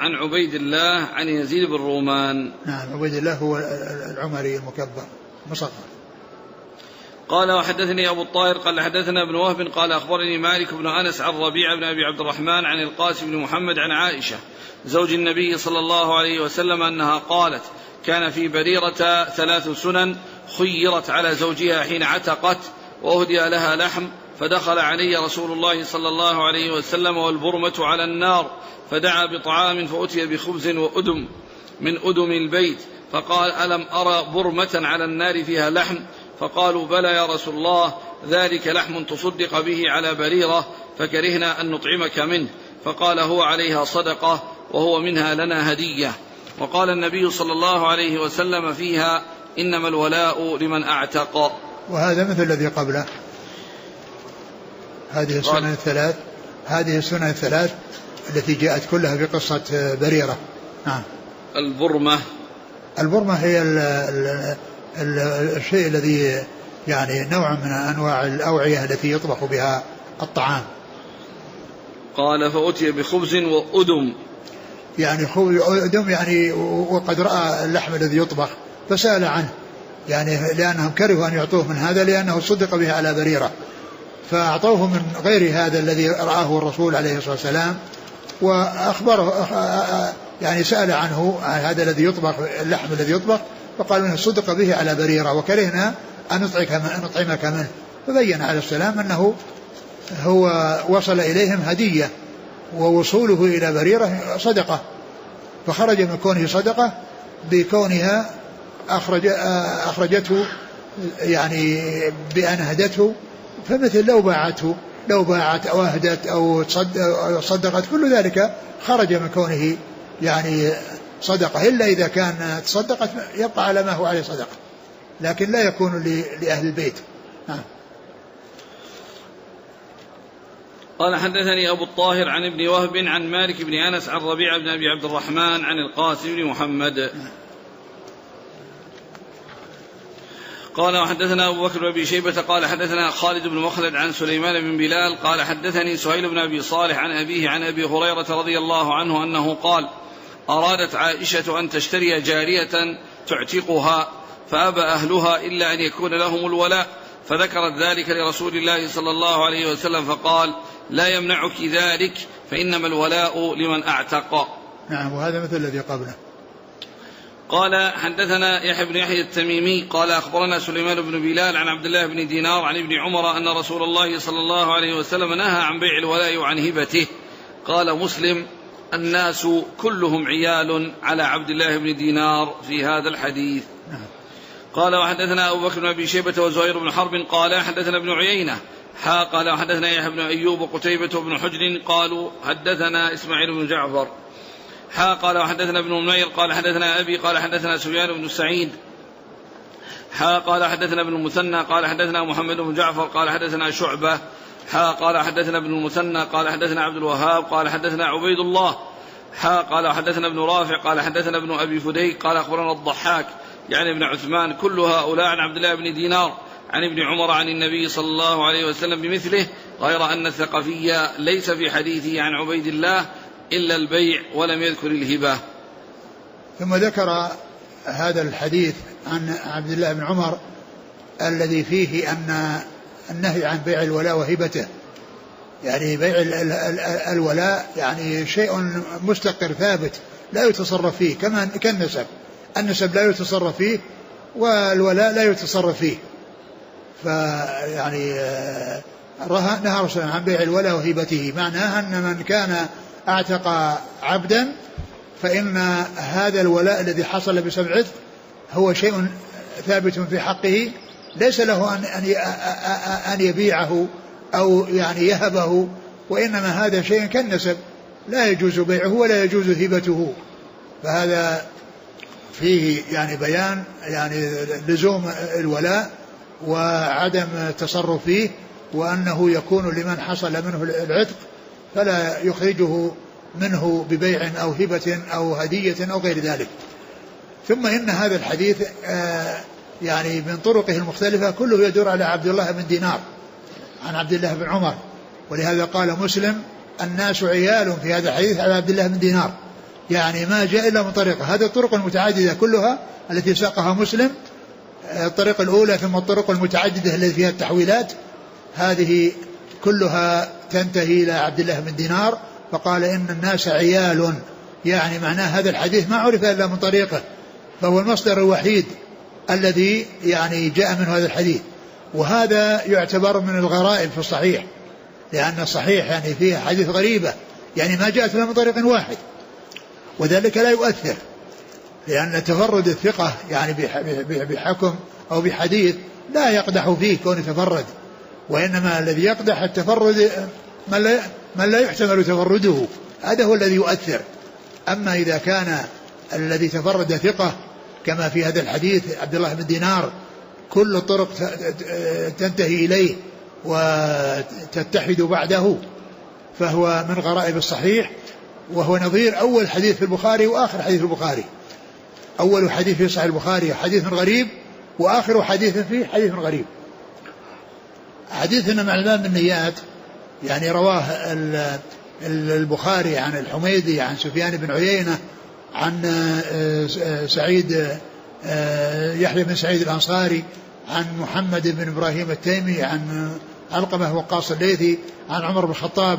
عن عبيد الله عن يزيد بن رومان. نعم عبيد الله هو العمري المكبر مصغر. قال وحدثني أبو الطاهر قال حدثنا ابن وهب قال أخبرني مالك بن أنس عن ربيعة بن أبي عبد الرحمن عن القاسم بن محمد عن عائشة زوج النبي صلى الله عليه وسلم أنها قالت كان في بريرة 3 سنن خيرت على زوجها حين عتقت وأهدي لها لحم فدخل علي رسول الله صلى الله عليه وسلم والبرمة على النار فدعا بطعام فأتي بخبز وأدم من أدم البيت فقال ألم أرى برمة على النار فيها لحم؟ فقالوا بلى يا رسول الله ذلك لحم تصدق به على بريرة فكرهنا أن نطعمك منه. فقال هو عليها صدقة وهو منها لنا هدية. وقال النبي صلى الله عليه وسلم فيها إنما الولاء لمن أعتق. وهذا مثل الذي قبله. هذه السنن الثلاث التي جاءت كلها في قصة بريرة. نعم. البرمة هي الشيء الذي يعني نوع من أنواع الأوعية التي يطبخ بها الطعام. قال فأتي بخبز وأدم يعني أدم يعني وقد رأى اللحم الذي يطبخ فسأل عنه يعني لأنهم كرهوا أن يعطوه من هذا لأنه صدق به على بريرة فأعطوه من غير هذا الذي رآه الرسول عليه الصلاة والسلام وأخبره يعني سأل عنه هذا الذي يطبخ اللحم الذي يطبخ فقال انه صدق به على بريرة وكرهنا أن نطعمك منه. فبين عليه السلام أنه هو وصل إليهم هدية ووصوله إلى بريرة صدقة فخرج من كونه صدقة بكونها أخرجته يعني بأن هدته فمثل لو باعت أو أهدت أو صدقت كل ذلك خرج من كونه يعني صدقة إلا إذا كان تصدقت يبقى على ما هو عليه صدقة لكن لا يكون لأهل البيت. قال حدثني أبو الطاهر عن ابن وهب عن مالك بن أنس عن ربيعة بن أبي عبد الرحمن عن القاسم بن محمد قال وحدثنا أبو بكر بن أبي شيبة قال حدثنا خالد بن مخلد عن سليمان بن بلال قال حدثني سهيل بن أبي صالح عن أبيه عن أبي هريرة رضي الله عنه أنه قال أرادت عائشة أن تشتري جارية تعتقها فأبى أهلها إلا أن يكون لهم الولاء فذكرت ذلك لرسول الله صلى الله عليه وسلم فقال لا يمنعك ذلك فإنما الولاء لمن أعتق. نعم وهذا مثل الذي قبله. قال حدثنا يحيى بن يحيى التميمي قال أخبرنا سليمان بن بلال عن عبد الله بن دينار عن ابن عمر أن رسول الله صلى الله عليه وسلم نهى عن بيع الولاء وعن هبته. قال مسلم الناس كلهم عيال على عبد الله بن دينار في هذا الحديث. قال وحدثنا أبو بكر بن أبي شيبة وزهير بن حرب قال حدثنا ابن عيينة قال وحدثنا يحيى بن أيوب وقتيبة بن حجر قالوا حدثنا إسماعيل بن جعفر قال وحدثنا ابن منير قال حدثنا أبي قال حدثنا سفيان بن سعيد قال حدثنا ابن المثنى قال حدثنا محمد بن جعفر قال حدثنا شعبة قال حدثنا ابن المثنى قال حدثنا عبد الوهاب قال حدثنا عبيد الله قال حدثنا ابن رافع قال حدثنا ابن أبي فديك قال أخبرنا الضحاك يعني ابن عثمان كل هؤلاء عن عبد الله بن دينار عن ابن عمر عن النبي صلى الله عليه وسلم بمثله غير أن الثقفي ليس في حديثه عن عبيد الله إلا البيع ولم يذكر الهبة. ثم ذكر هذا الحديث عن عبد الله بن عمر الذي فيه أن النهي عن بيع الولاء وهبته يعني بيع الولاء يعني شيء مستقر ثابت لا يتصرف فيه كما كالنسب النسب لا يتصرف فيه والولاء لا يتصرف فيه فيعني نهى رسول الله عن بيع الولاء وهبته معناها أن من كان اعتق عبدا فإن هذا الولاء الذي حصل بسبب عتق هو شيء ثابت في حقه ليس له أن يبيعه أو يعني يهبه وإنما هذا شيء كالنسب لا يجوز بيعه ولا يجوز هبته. فهذا فيه يعني بيان يعني لزوم الولاء وعدم التصرف فيه وأنه يكون لمن حصل منه العتق فلا يخرجه منه ببيع أو هبة أو هدية أو غير ذلك. ثم إن هذا الحديث يعني من طرقه المختلفة كله يدور على عبد الله بن دينار عن عبد الله بن عمر ولهذا قال مسلم الناس عيال في هذا الحديث على عبد الله بن دينار يعني ما جاء إلا من طريقه. هذه الطرق المتعددة كلها التي ساقها مسلم، الطريقة الأولى ثم الطرق المتعددة التي فيها التحويلات، هذه كلها تنتهي إلى عبد الله بن دينار فقال إن الناس عيال، يعني معناه هذا الحديث ما عرف إلا من طريقه، فهو المصدر الوحيد الذي يعني جاء منه هذا الحديث. وهذا يعتبر من الغرائب في الصحيح، لأن الصحيح يعني فيه حديث غريبة يعني ما جاءت إلا من طريق واحد، وذلك لا يؤثر، لأن تفرد الثقة يعني بحكم أو بحديث لا يقدح فيه كون تفرد، وإنما الذي يقدح التفرد من لا يحتمل تفرده، هذا هو الذي يؤثر. أما إذا كان الذي تفرد ثقة كما في هذا الحديث عبد الله بن دينار كل الطرق تنتهي إليه وتتحد بعده، فهو من غرائب الصحيح، وهو نظير أول حديث في البخاري وآخر حديث في البخاري. أول حديث في صحيح البخاري حديث غريب، وآخر حديث فيه حديث غريب. حديثنا مع الإمام بالنيات يعني رواه البخاري عن الحميدي عن سفيان بن عيينة عن سعيد يحيى بن سعيد الأنصاري عن محمد بن إبراهيم التيمي عن علقمة وقاص الليثي عن عمر بن الخطاب،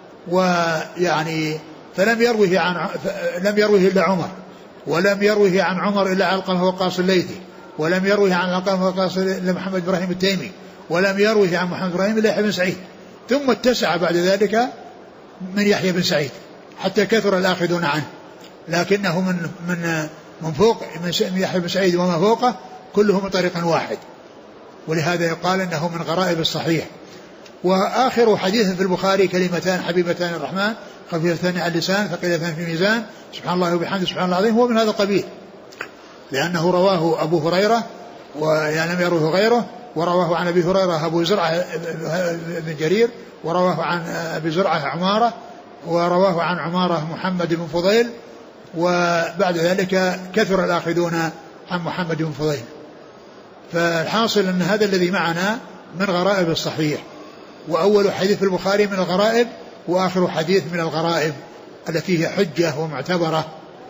ويعني فلم يروه إلا عمر، ولم يروه عن عمر إلا علقمة وقاص الليثي، ولم يروه عن علقمة وقاص إلا محمد بن إبراهيم التيمي، ولم يروه عن محمد بن إبراهيم إلا يحيى بن سعيد، ثم اتسع بعد ذلك من يحيى بن سعيد حتى كثر الآخذون عنه، لكنه من فوق من يحيى بن سعيد وما فوقه كله من طريق واحد، ولهذا يقال أنه من غرائب الصحيح. وآخر حديث في البخاري كلمتان حبيبتان الرحمن خفيفتان على اللسان ثقيلتان في الميزان سبحان الله وبحمده سبحان الله العظيم، هو من هذا القبيل، لأنه رواه أبو هريرة ويعني لم يروه غيره، ورواه عن أبي هريرة أبو زرعة بن جرير، ورواه عن أبي زرعة عمارة، ورواه عن عمارة محمد بن فضيل، وبعد ذلك كثر الآخذون عن محمد بن فضيل. فالحاصل أن هذا الذي معنا من غرائب الصحيح، وأول حديث في البخاري من الغرائب، وآخر حديث من الغرائب التي هي حجة ومعتبرة.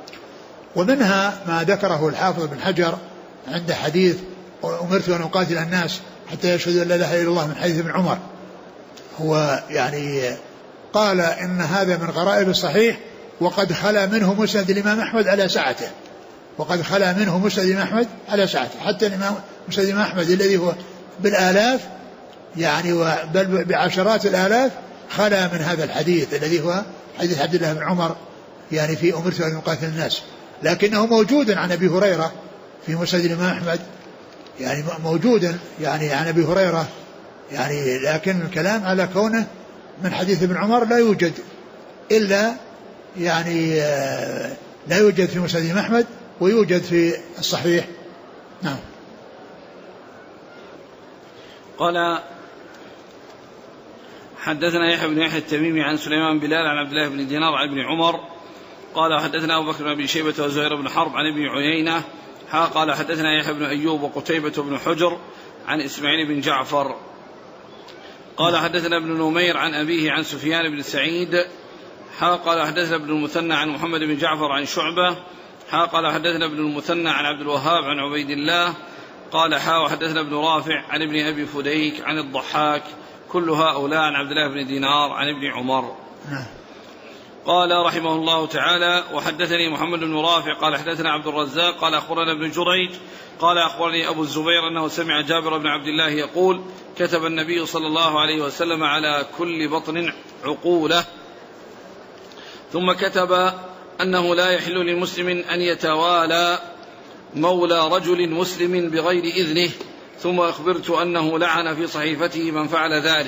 ومنها ما ذكره الحافظ بن حجر عند حديث أمرت أن أقاتل الناس حتى يشهدوا أن لا إله إلا الله من حديث ابن عمر، هو يعني قال إن هذا من غرائب الصحيح، وقد خلا منه مسند الإمام أحمد على سعته، وقد خلا منه مسند الإمام أحمد على سعته، حتى الإمام مسند الإمام أحمد الذي هو بالآلاف يعني بل بعشرات الآلاف خلا من هذا الحديث الذي هو حديث عبد الله بن عمر يعني في أمرت أن أقاتل الناس، لكنه موجود عن أبي هريرة في مسند الإمام أحمد، يعني موجودا يعني عن أبي هريرة يعني، لكن الكلام على كونه من حديث ابن عمر لا يوجد إلا يعني لا يوجد في مسند الإمام أحمد ويوجد في الصحيح. نعم. قال حدثنا يحيى بن يحيى التميمي عن سليمان بلال عن عبد الله بن دينار عن ابن عمر قال حدثنا أبو بكر بن أبي شيبة وزهير بن حرب عن ابن عيينة قال حدثنا يحيى بن أيوب وقتيبة بن حجر عن إسماعيل بن جعفر قال حدثنا ابن نمير عن أبيه عن سفيان بن سعيد قال حدثنا ابن المثنى عن محمد بن جعفر عن شعبة قال حدثنا ابن المثنى عن عبد الوهاب عن عبيد الله قال وحدثنا ابن رافع عن ابن أبي فديك عن الضحاك كل هؤلاء عن عبد الله بن دينار عن ابن عمر. قال رحمه الله تعالى وحدثني محمد بن رافع قال حدثنا عبد الرزاق قال أخبرنا ابن جريج قال أخبرني أبو الزبير أنه سمع جابر بن عبد الله يقول كتب النبي صلى الله عليه وسلم على كل بطن عقولة، ثم كتب أنه لا يحل لمسلم أن يتوالى مولى رجل مسلم بغير إذنه، ثم أخبرت أنه لعن في صحيفته من فعل ذلك.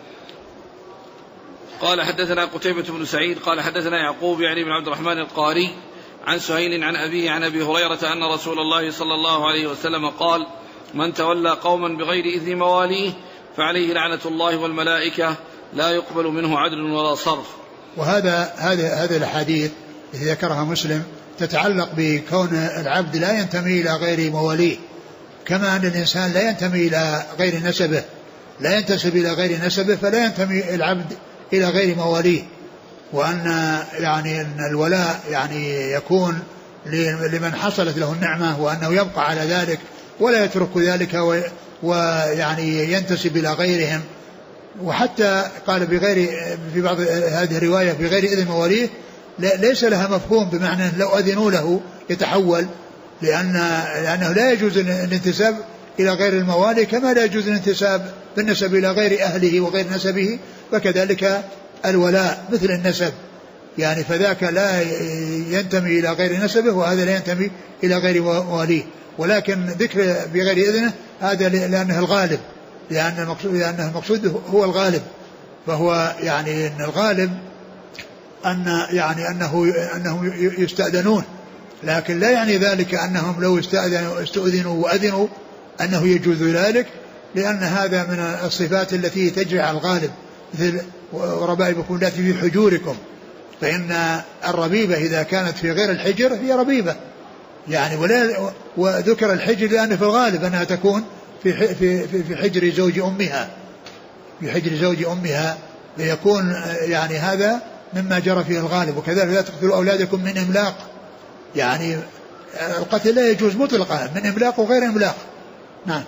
قال حدثنا قتيبة بن سعيد قال حدثنا يعقوب يعني بن عبد الرحمن القاري عن سهيل عن أبيه عن أبي هريرة أن رسول الله صلى الله عليه وسلم قال من تولى قوما بغير إذن مواليه فعليه لعنة الله والملائكة لا يقبل منه عدل ولا صرف. هذا الحديث الذي ذكرها مسلم تتعلق بكون العبد لا ينتمي إلى غير مواليه، كما أن الإنسان لا ينتمي إلى غير نسبه، لا ينتسب إلى غير نسبه، فلا ينتمي العبد إلى غير مواليه. وأن يعني أن الولاء يعني يكون لمن حصلت له النعمة، وأنه يبقى على ذلك ولا يترك ذلك ويعني ينتسب إلى غيرهم. وحتى قال بغير، في بعض هذه الرواية بغير إذن مواليه، ليس لها مفهوم بمعنى لو أذنوا له يتحول، لأنه لا يجوز الانتساب إلى غير الموالي كما لا يجوز الانتساب بالنسب إلى غير أهله وغير نسبه، فكذلك الولاء مثل النسب يعني، فذاك لا ينتمي إلى غير نسبه وهذا لا ينتمي إلى غير مواليه. ولكن ذكر بغير إذنه هذا لأنه الغالب، لأنه المقصود هو الغالب، فهو يعني أن الغالب أن يعني أنهم يستأذنون، لكن لا يعني ذلك أنهم لو استأذنوا وأذنوا أنه يجوز ذلك، لأن هذا من الصفات التي تجري على الغالب، مثل ربائبكم التي في حجوركم، فإن الربيبة إذا كانت في غير الحجر هي ربيبة يعني، وذكر الحجر لأنه في الغالب أنها تكون في حجر زوج أمها، في حجر زوج أمها، ليكون يعني هذا مما جرى فيه الغالب. وكذلك لا تقتلوا أولادكم من إملاق، يعني القتل لا يجوز مطلقا من إملاق وغير إملاق. نعم.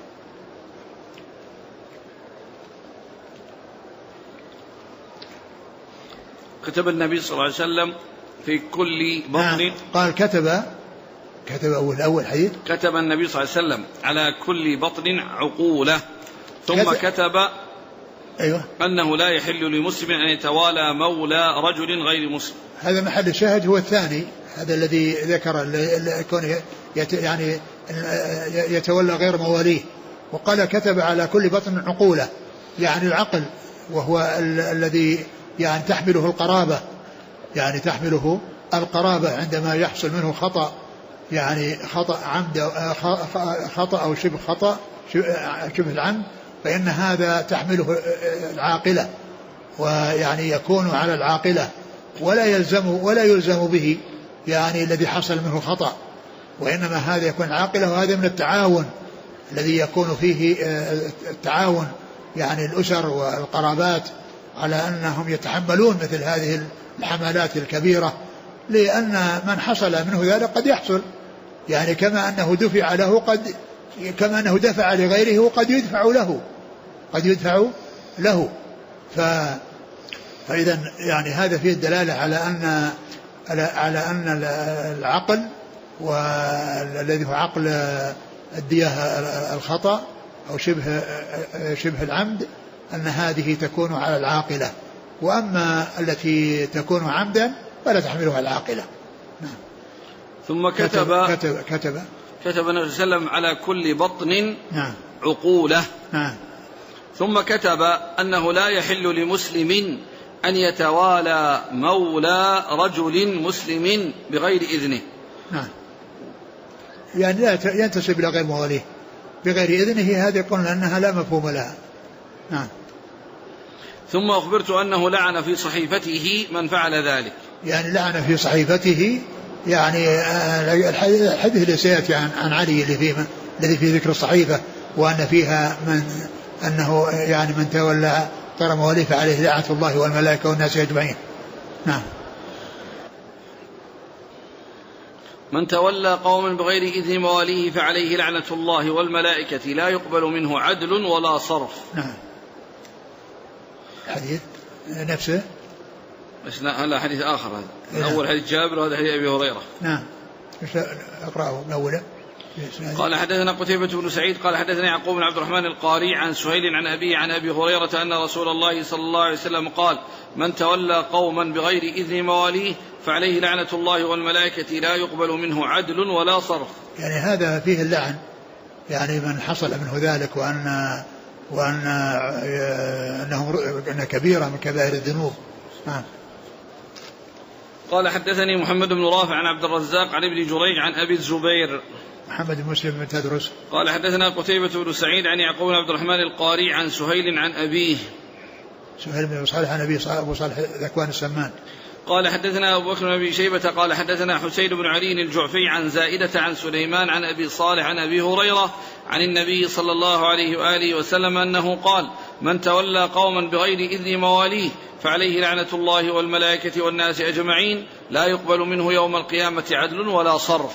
كتب النبي صلى الله عليه وسلم في كل بطن. نعم. قال كتب أول حديث، كتب النبي صلى الله عليه وسلم على كل بطن عقولة، ثم كتب أيوة أنه لا يحل لمسلم أن يتوالى مولى رجل غير مسلم. هذا محل الشاهد هو الثاني، هذا الذي ذكر كونه يعني يتولى غير مواليه. وقال كتب على كل بطن عقولة، يعني العقل، وهو الذي يعني تحمله القرابة، يعني تحمله القرابة عندما يحصل منه خطأ، يعني خطأ عمد، خطأ أو شبه خطأ، شبه العمد، فإن هذا تحمله العاقلة، ويعني يكون على العاقلة ولا يلزم به يعني الذي حصل منه خطأ، وإنما هذا يكون عاقلة. وهذا من التعاون الذي يكون فيه التعاون يعني الأسر والقرابات على أنهم يتحملون مثل هذه الحملات الكبيرة، لأن من حصل منه ذلك قد يحصل، يعني كما أنه دفع له كما أنه دفع لغيره وقد يدفع له فإذا يعني هذا فيه الدلالة على أن العقل، والذي هو عقل الدية الخطأ أو شبه العمد، أن هذه تكون على العاقلة، وأما التي تكون عمدا فلا تحملها العاقلة. نعم. ثم كتب النبي صلى الله عليه وسلم على كل بطن نعم عقولة. نعم. ثم كتب أنه لا يحل لمسلم أن يتوالى مولى رجل مسلم بغير إذنه. نعم. يعني لا ينتسب إلى غير مواليه بغير إذنه، هذه قلنا أنها لا مفهوم لها. نعم. ثم أخبرت أنه لعن في صحيفته من فعل ذلك، يعني لعن في صحيفته، يعني الحديث اللي سيأتي عن علي الذي في ذكر الصحيفة، وأن فيها أنه يعني من تولى غير مواليه فعليه لعنة الله والملائكة والناس أجمعين. نعم. من تولى قوما بغير إذن مواليه فعليه لعنة الله والملائكة لا يقبل منه عدل ولا صرف. نعم. الحديث نفسه بس لا حديث آخر هذا. أول حديث جابر وهذا حديث أبي هريرة. نعم. أقرأه من أوله. قال حدثنا قتيبة بن سعيد قال حدثنا يعقوب بن عبد الرحمن القاري عن سهيل عن أبيه عن أبي هريرة أن رسول الله صلى الله عليه وسلم قال: من تولى قوما بغير إذن مواليه فعليه لعنة الله والملائكة لا يقبل منه عدل ولا صرف. يعني هذا فيه اللعن، يعني من حصل منه ذلك، أنه كبيرة من كبائر الذنوب. قال حدثني محمد بن رافع عن عبد الرزاق عن ابن جريج عن أبي الزبير محمد بن مسلم بن تدرس. قال حدثنا قتيبة بن سعيد عن يعقوب بن عبد الرحمن القاري عن سهيل عن أبيه سهيل بن صالح عن أبو صالح ذكوان السمان. قال حدثنا أبو بكر بن أبي شيبة قال حدثنا حسين بن علي الجعفي عن زائدة عن سليمان عن أبي صالح عن أبي هريرة عن النبي صلى الله عليه وآله وسلم أنه قال: من تولى قوما بغير إذن مواليه فعليه لعنة الله والملائكة والناس أجمعين لا يقبل منه يوم القيامة عدل ولا صرف.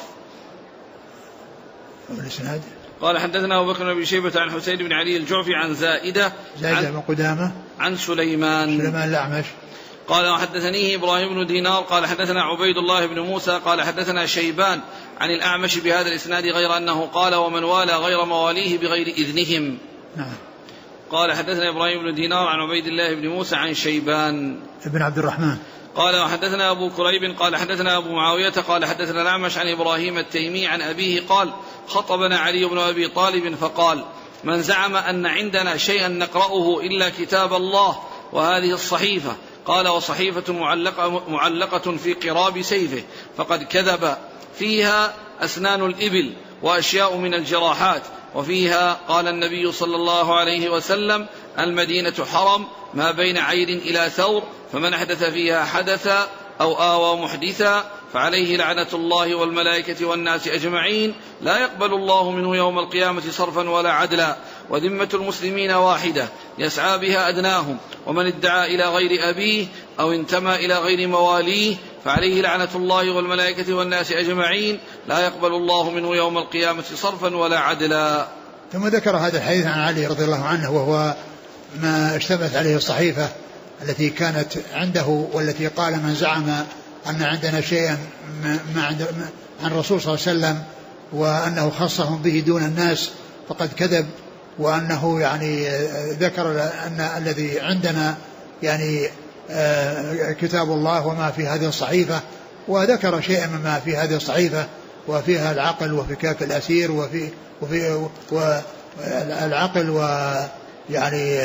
قال حدثنا أبو بكر بن أبي شيبة عن حسين بن علي الجعفي عن زائدة بن قدامة عن سليمان الأعمش قال وحدثنيه إبراهيم بن دينار قال حدثنا عبيد الله بن موسى قال حدثنا شيبان عن الأعمش بهذا الإسناد غير أنه قال ومن والى غير مواليه بغير إذنهم. قال حدثنا إبراهيم بن دينار عن عبيد الله بن موسى عن شيبان ابن عبد الرحمن قال وحدثنا أبو كريب قال حدثنا أبو معاوية قال حدثنا الأعمش عن إبراهيم التيمي عن أبيه قال خطبنا علي بن أبي طالب فقال من زعم أن عندنا شيئا نقرأه إلا كتاب الله وهذه الصحيفة قال وصحيفة معلقة في قراب سيفه فقد كذب فيها أسنان الإبل وأشياء من الجراحات وفيها قال النبي صلى الله عليه وسلم المدينة حرم ما بين عير إلى ثور فمن أحدث فيها حدثا أو آوى محدثا فعليه لعنة الله والملائكة والناس أجمعين لا يقبل الله منه يوم القيامة صرفا ولا عدلا وذمة المسلمين واحدة يسعى بها أدناهم ومن ادعى إلى غير أبيه أو انتمى إلى غير مواليه فعليه لعنة الله والملائكة والناس أجمعين لا يقبل الله منه يوم القيامة صرفا ولا عدلا. ثم ذكر هذا الحديث عن علي رضي الله عنه وهو ما اشتملت عليه الصحيفة التي كانت عنده والتي قال من زعم أن عندنا شيئا عن الرسول صلى الله عليه وسلم وأنه خصهم به دون الناس فقد كذب وأنه يعني ذكر أن الذي عندنا يعني كتاب الله وما في هذه الصحيفة وذكر شيئا مما في هذه الصحيفة وفيها العقل وفكاك الأسير وفي العقل ويعني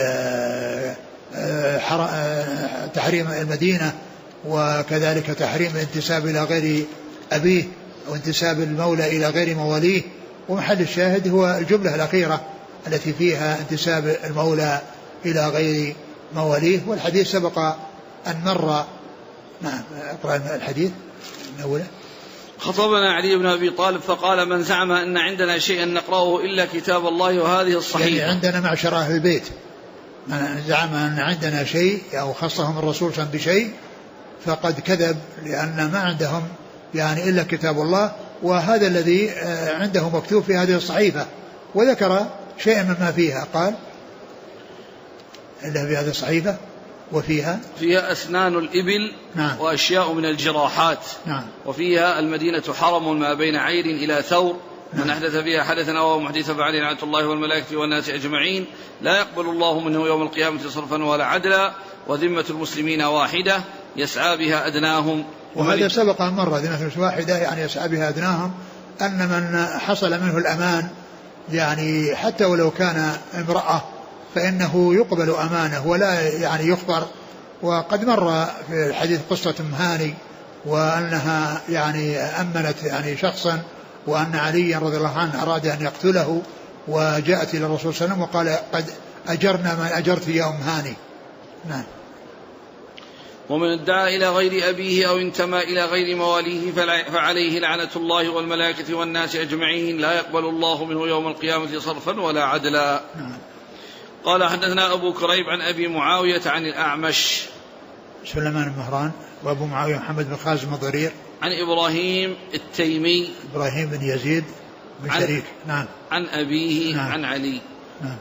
تحريم المدينة وكذلك تحريم الانتساب إلى غير أبيه أو انتساب المولى إلى غير مواليه ومحل الشاهد هو الجملة الأخيرة التي فيها انتساب المولى إلى غير مواليه والحديث سبق أن مر. نعم اقرأ الحديث من أوله. خطبنا علي بن أبي طالب فقال من زعم أن عندنا شيئا نقرأه إلا كتاب الله وهذه الصحيفة يعني عندنا معشر أهل البيت من زعم أن عندنا شيء أو خصهم الرسول صلى الله عليه وسلم بشيء فقد كذب لأن ما عندهم يعني إلا كتاب الله وهذا الذي عنده مكتوب في هذه الصحيفة وذكر شيئا مما فيها قال إلا في هذه الصحيفة وفيها أسنان الإبل نعم. وأشياء من الجراحات نعم. وفيها المدينة حرم ما بين عير إلى ثور من نعم. أحدث فيها حدثا أو محدثا فعليه لعنة الله والملائكة والناس أجمعين لا يقبل الله منه يوم القيامة صرفا ولا عدلا وذمة المسلمين واحدة يسعى بها أدناهم. وهذا سبق أن مر ذمة واحدة يعني يسعى بها أدناهم أن من حصل منه الأمان يعني حتى ولو كان امرأة فإنه يقبل أمانه ولا يعني يخبر. وقد مر في الحديث قصة هاني وأنها يعني أمنت يعني شخصا وأن علي رضي الله عنه أراد أن يقتله وجاءت إلى الرسول صلى الله عليه وسلم وقال قد أجرنا من أجرت يا أم هاني. نعم. ومن ادعى إلى غير أبيه أو انتمى إلى غير مواليه فعليه لعنة الله والملائكة والناس أجمعين لا يقبل الله منه يوم القيامة صرفا ولا عدلا. قال حدثنا أبو كريب عن أبي معاوية عن الأعمش سليمان بن مهران وأبو معاوية محمد بن خازم الضرير عن إبراهيم التيمي إبراهيم بن يزيد بن شريك نعم عن أبيه نعم. عن علي نعم.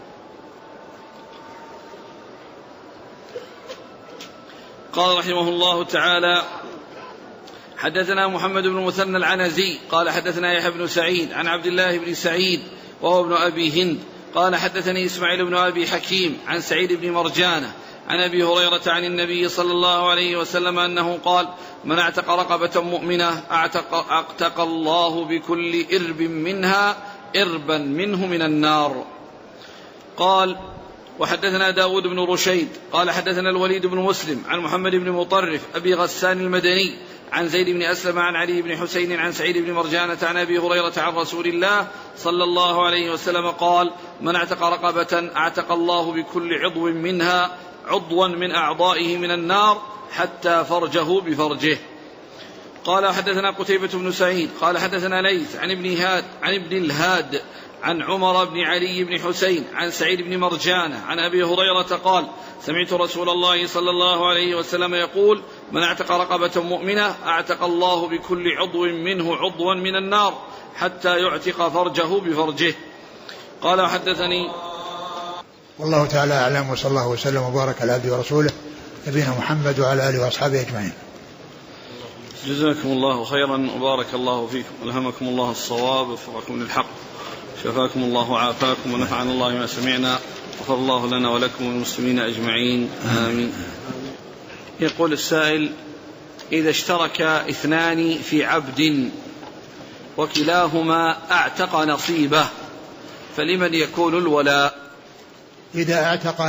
قال رحمه الله تعالى حدثنا محمد بن مثنى العنزي قال حدثنا يحيى بن سعيد عن عبد الله بن سعيد وهو ابن أبي هند قال حدثني إسماعيل بن أبي حكيم عن سعيد بن مرجانة عن أبي هريرة عن النبي صلى الله عليه وسلم أنه قال من اعتق رقبة مؤمنة اعتق الله بكل إرب منها إربا منه من النار. قال وحدثنا داود بن رشيد قال حدثنا الوليد بن مسلم عن محمد بن مطرف أبي غسان المدني عن زيد بن أسلم عن علي بن حسين عن سعيد بن مرجانة عن أبي هريرة عن رسول الله صلى الله عليه وسلم قال من اعتق رقبة اعتق الله بكل عضو منها عضوا من أعضائه من النار حتى فرجه بفرجه. قال حدثنا قتيبة بن سعيد قال حدثنا ليث عن ابن الهاد عن عمر بن علي بن حسين عن سعيد بن مرجانة عن أبي هريرة قال سمعت رسول الله صلى الله عليه وسلم يقول من اعتق رقبة مؤمنة اعتق الله بكل عضو منه عضوا من النار حتى يعتق فرجه بفرجه. قال وحدثني. والله تعالى أعلم، وصلى الله وسلم وبارك على عبده ورسوله نبينا محمد وعلى آله وأصحابه أجمعين. جزاكم الله خيرا وبارك الله فيكم، ألهمكم الله الصواب ووفقكم للحق، شفاكم الله وعافاكم ونفعنا الله ما سمعنا، غفر الله لنا ولكم والمسلمين أجمعين، آمين. يقول السائل: إذا اشترك اثنان في عبد وكلاهما اعتق نصيبه فلمن يكون الولاء؟ إذا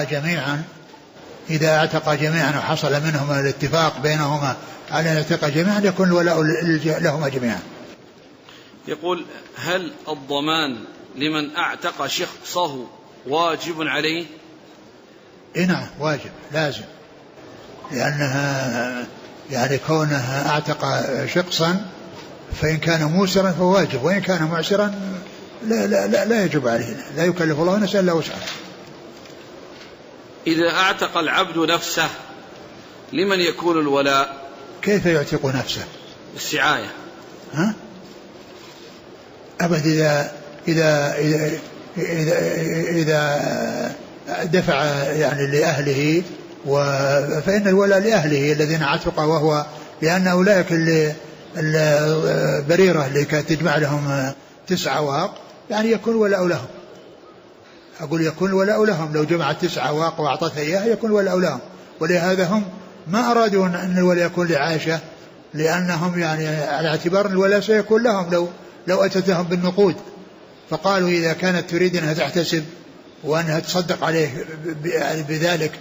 اعتق جميعا وحصل منهما الاتفاق بينهما على أن يعتق جميعا يكون الولاء لهما جميعا. يقول: هل الضمان لمن اعتق شخصه واجب عليه؟ نعم واجب لازم، لأنها يعني كونها اعتق شخصا فإن كان موسرا فهو واجب، وإن كان معسرا لا يجب عليه، لا يكلف الله نفسا إلا وسعها. إذا اعتق العبد نفسه لمن يكون الولاء؟ كيف يعتق نفسه؟ السعاية. ها؟ أبد إذا دفع يعني لأهله فإن الولاء لأهله الذين اعتقوا، وهو لأن أولئك البريرة اللي كانت تجمع لهم 9 أواق يعني يكون ولاء لهم. أقول يكون ولاء لهم، لو جمعت 9 أواق وأعطتها إياها يكون ولاء لهم. ولهذا هم ما أرادوا أن الولاء يكون لعائشة، لأنهم يعني على اعتبار الولاء سيكون لهم لو أتتهم بالنقود، فقالوا إذا كانت تريد أنها تحتسب وأنها تصدق عليه بذلك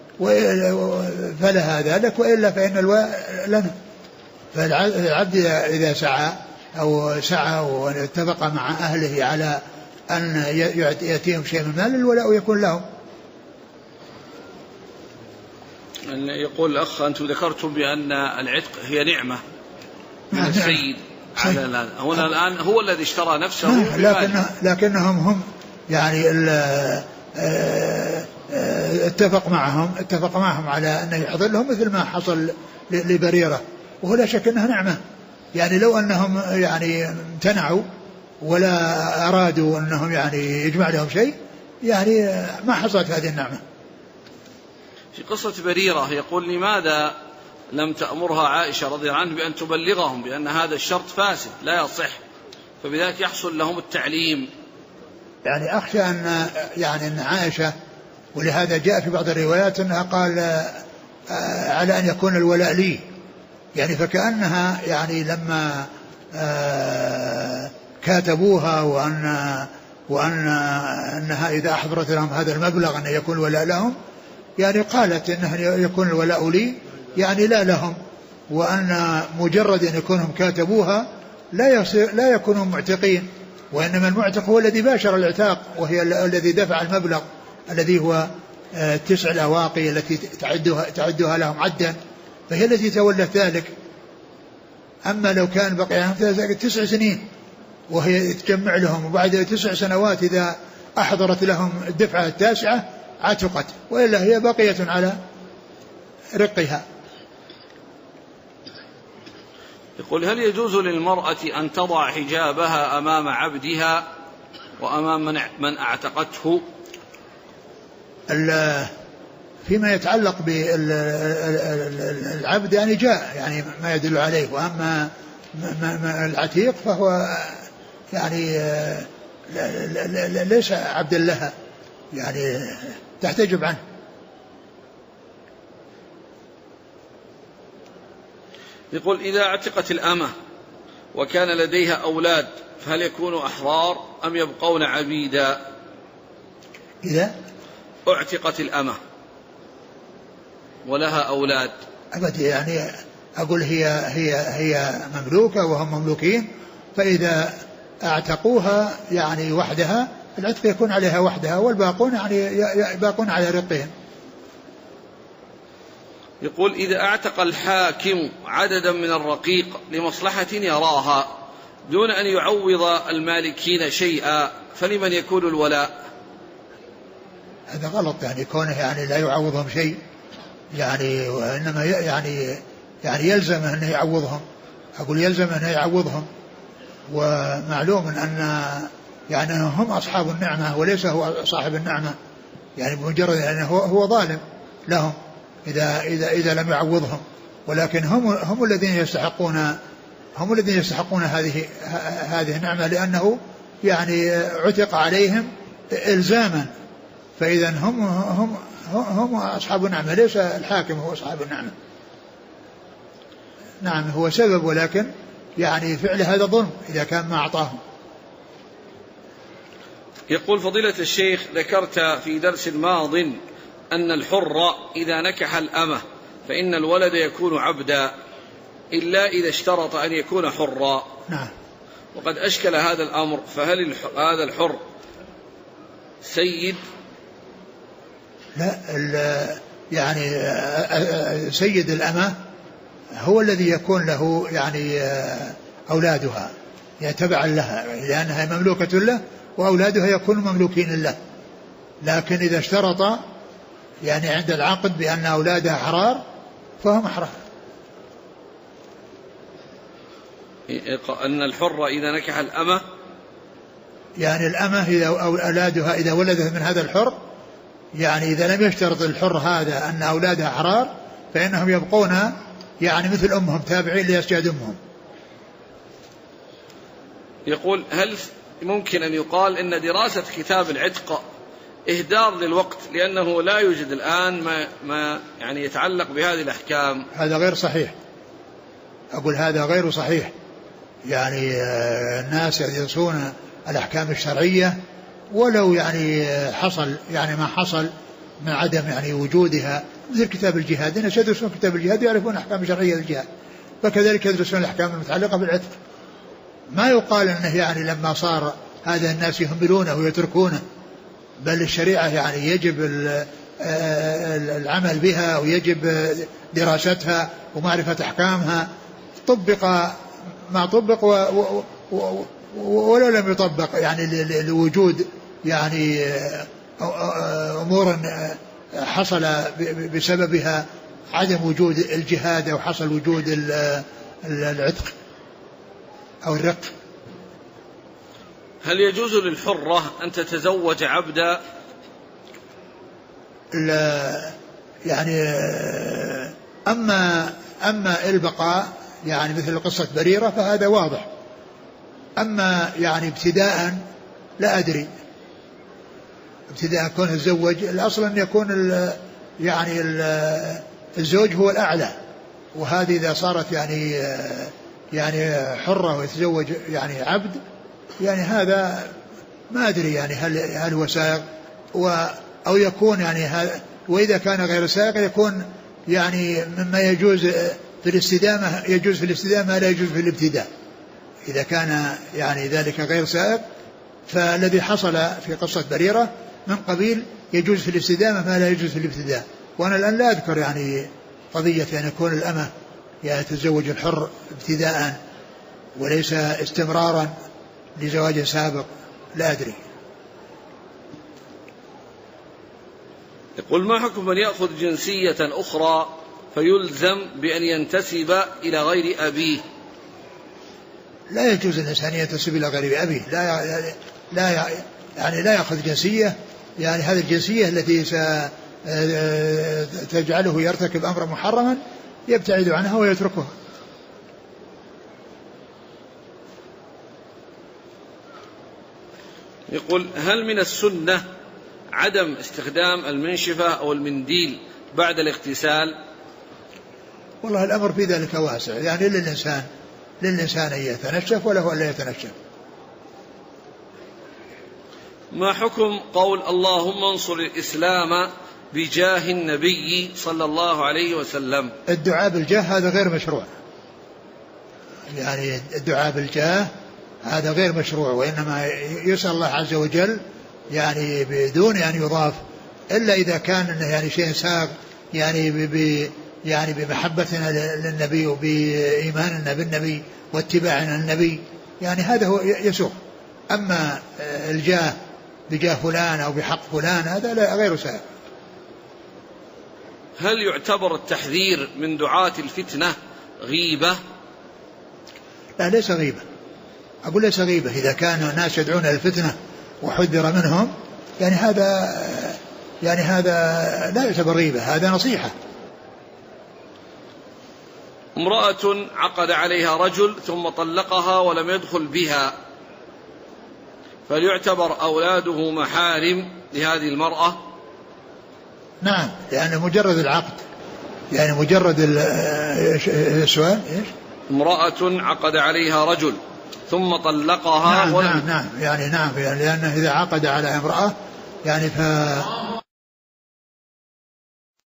فلها ذلك، وإلا فإن الولاء لنا. فالعبد إذا سعى واتفق مع أهله على أن يأتيهم شيء من المال الولاء يكون لهم. يقول الأخ: أنتم ذكرتم بأن العتق هي نعمة من السيد على هنا الآن هو الذي اشترى نفسه، لكنهم هم يعني اتفق معهم على أن يحصل لهم مثل ما حصل لبريرة، وهو لا شك أنها نعمة. يعني لو أنهم يعني امتنعوا ولا أرادوا أنهم يعني يجمع لهم شيء يعني ما حصلت هذه النعمة. في قصة بريرة يقول: لماذا لم تأمرها عائشة رضي الله عنها بأن تبلغهم بأن هذا الشرط فاسد لا يصح، فبذلك يحصل لهم التعليم؟ يعني أخشى أن عائشة، ولهذا جاء في بعض الروايات أنها قال على أن يكون الولاء لي، يعني فكأنها يعني لما كاتبوها وأنها إذا أحضرت لهم هذا المبلغ أن يكون الولاء لهم، يعني قالت أنه يكون الولاء لي يعني لا لهم، وأن مجرد أن يكونهم كاتبوها لا يكونوا معتقين، وإنما المعتق هو الذي باشر العتاق، وهي الذي دفع المبلغ الذي هو 9 الأواقي التي تعدها لهم عدا، فهي التي تولت ذلك. أما لو كان بقي 9 سنين وهي تجمع لهم، وبعد 9 سنوات إذا أحضرت لهم الدفعة 9 عتقت، وإلا هي بقية على رقها. يقول: هل يجوز للمرأة أن تضع حجابها أمام عبدها وأمام من أعتقته؟ فيما يتعلق بالعبد يعني جاء يعني ما يدل عليه، وأما العتيق فهو يعني ليس عبدا لها، يعني تحتجب عنه. يقول: إذا اعتقت الأمة وكان لديها أولاد فهل يكونوا أحرار أم يبقون عبيدا؟ إذا اعتقت الأمة ولها أولاد أبدا، يعني أقول هي مملوكة وهم مملوكين، فإذا اعتقوها يعني وحدها العتق يكون عليها وحدها، والباقون يعني باقون على رقهم. يقول: إذا اعتق الحاكم عددا من الرقيق لمصلحة يراها دون أن يعوض المالكين شيئا، فلمن يكون الولاء؟ هذا غلط، يعني كونه يعني لا يعوضهم شيء، يعني وإنما يعني يلزم أنه يعوضهم. أقول يلزم أنه يعوضهم، ومعلوم أن يعني هم أصحاب النعمة وليس هو صاحب النعمة، يعني بمجرد أنه هو ظالم لهم إذا لم يعوضهم، ولكن هم الذين يستحقون هذه النعمة، لأنه يعني عتق عليهم إلزاما، فإذا هم أصحاب النعمة، ليس الحاكم هو أصحاب النعمة. نعم هو سبب، ولكن يعني فعل هذا ظلم إذا كان ما أعطاهم. يقول فضيلة الشيخ: ذكرت في درس ماض أن الحر إذا نكح الأمة فإن الولد يكون عبدا إلا إذا اشترط أن يكون حرا. نعم. وقد أشكل هذا الأمر، فهل هذا الحر سيد؟ لا، يعني سيد الأمة هو الذي يكون له يعني أولادها تبعا لها، لأنها مملوكة له وأولادها يكونوا مملوكين له، لكن إذا اشترط يعني عند العقد بأن أولادها حرار فهم أحرار. أن الحر إذا نكح الأمة، يعني الأمة إذا أولادها إذا ولدت من هذا الحر، يعني إذا لم يشترط الحر هذا أن أولادها حرار فإنهم يبقون يعني مثل أمهم تابعين لأسياد أمهم. يقول: هل ممكن أن يقال إن دراسة كتاب العتق إهدار للوقت لأنه لا يوجد الآن ما يعني يتعلق بهذه الأحكام؟ هذا غير صحيح، أقول هذا غير صحيح. يعني الناس يدرسون الأحكام الشرعية ولو يعني حصل يعني ما حصل من عدم يعني وجودها، مثل كتاب الجهاد، الناس يدرسون كتاب الجهاد يعرفون أحكام شرعية الجهاد، فكذلك يدرسون الأحكام المتعلقة بالعتق. ما يقال أنه يعني لما صار هذا الناس يهملونه ويتركونه، بل الشريعة يعني يجب العمل بها ويجب دراستها ومعرفة أحكامها. طبق ما طبق ولو لم يطبق يعني لوجود يعني أمور حصل بسببها عدم وجود الجهاد أو حصل وجود العتق أو الرق. هل يجوز للحرة أن تتزوج عبدا؟ يعني أما البقاء يعني مثل قصة بريرة فهذا واضح، أما يعني ابتداء لا أدري، ابتداء كون الزوج الأصل أن يكون يعني الزوج هو الأعلى، وهذه إذا صارت يعني حرة ويتزوج يعني عبد، يعني هذا ما أدري يعني هل هو سائق أو يكون يعني وإذا كان غير سائق يكون يعني مما يجوز في الاستدامة، يجوز في الاستدامة لا يجوز في الابتداء. إذا كان يعني ذلك غير سائق، فالذي حصل في قصة بريرة من قبيل يجوز في الاستدامة ما لا يجوز في الابتداء. وأنا الآن لا أذكر يعني قضية أن يكون الأمة يتزوج الحر ابتداء وليس استمرارا لزواج سابق، لا أدري. يقول: ما حكم من يأخذ جنسية أخرى فيلزم بأن ينتسب إلى غير أبيه؟ لا يجوز الإنسان ينتسب إلى غير أبيه، لا يأخذ جنسية، يعني هذه الجنسية التي ستجعله يرتكب أمر محرما يبتعد عنها ويتركها. يقول: هل من السنة عدم استخدام المنشفة أو المنديل بعد الاغتسال؟ والله الأمر في ذلك واسع، يعني للإنسان أن يتنشف وله أن لا يتنشف. ما حكم قول اللهم انصر الإسلام بجاه النبي صلى الله عليه وسلم؟ الدعاء بالجاه هذا غير مشروع، يعني الدعاء بالجاه هذا غير مشروع، وإنما يسأل الله عز وجل يعني بدون أن يضاف، إلا إذا كان يعني شيء ساق يعني بمحبتنا للنبي وبإيماننا بالنبي واتباعنا للنبي، يعني هذا هو يسوق. أما الجاه بجاه فلان أو بحق فلان هذا لا غير سائغ. هل يعتبر التحذير من دعاة الفتنة غيبة؟ لا ليس غيبة، أقول ليس غيبة إذا كانوا الناس يدعون الفتنة وحذر منهم، يعني هذا لا يعتبر غيبة، هذا نصيحة. امرأة عقد عليها رجل ثم طلقها ولم يدخل بها، فليعتبر أولاده محارم لهذه المرأة؟ نعم، يعني مجرد العقد، يعني مجرد السؤال إيش؟ امرأة عقد عليها رجل ثم طلقها نعم يعني لأنه إذا عقد على امرأة يعني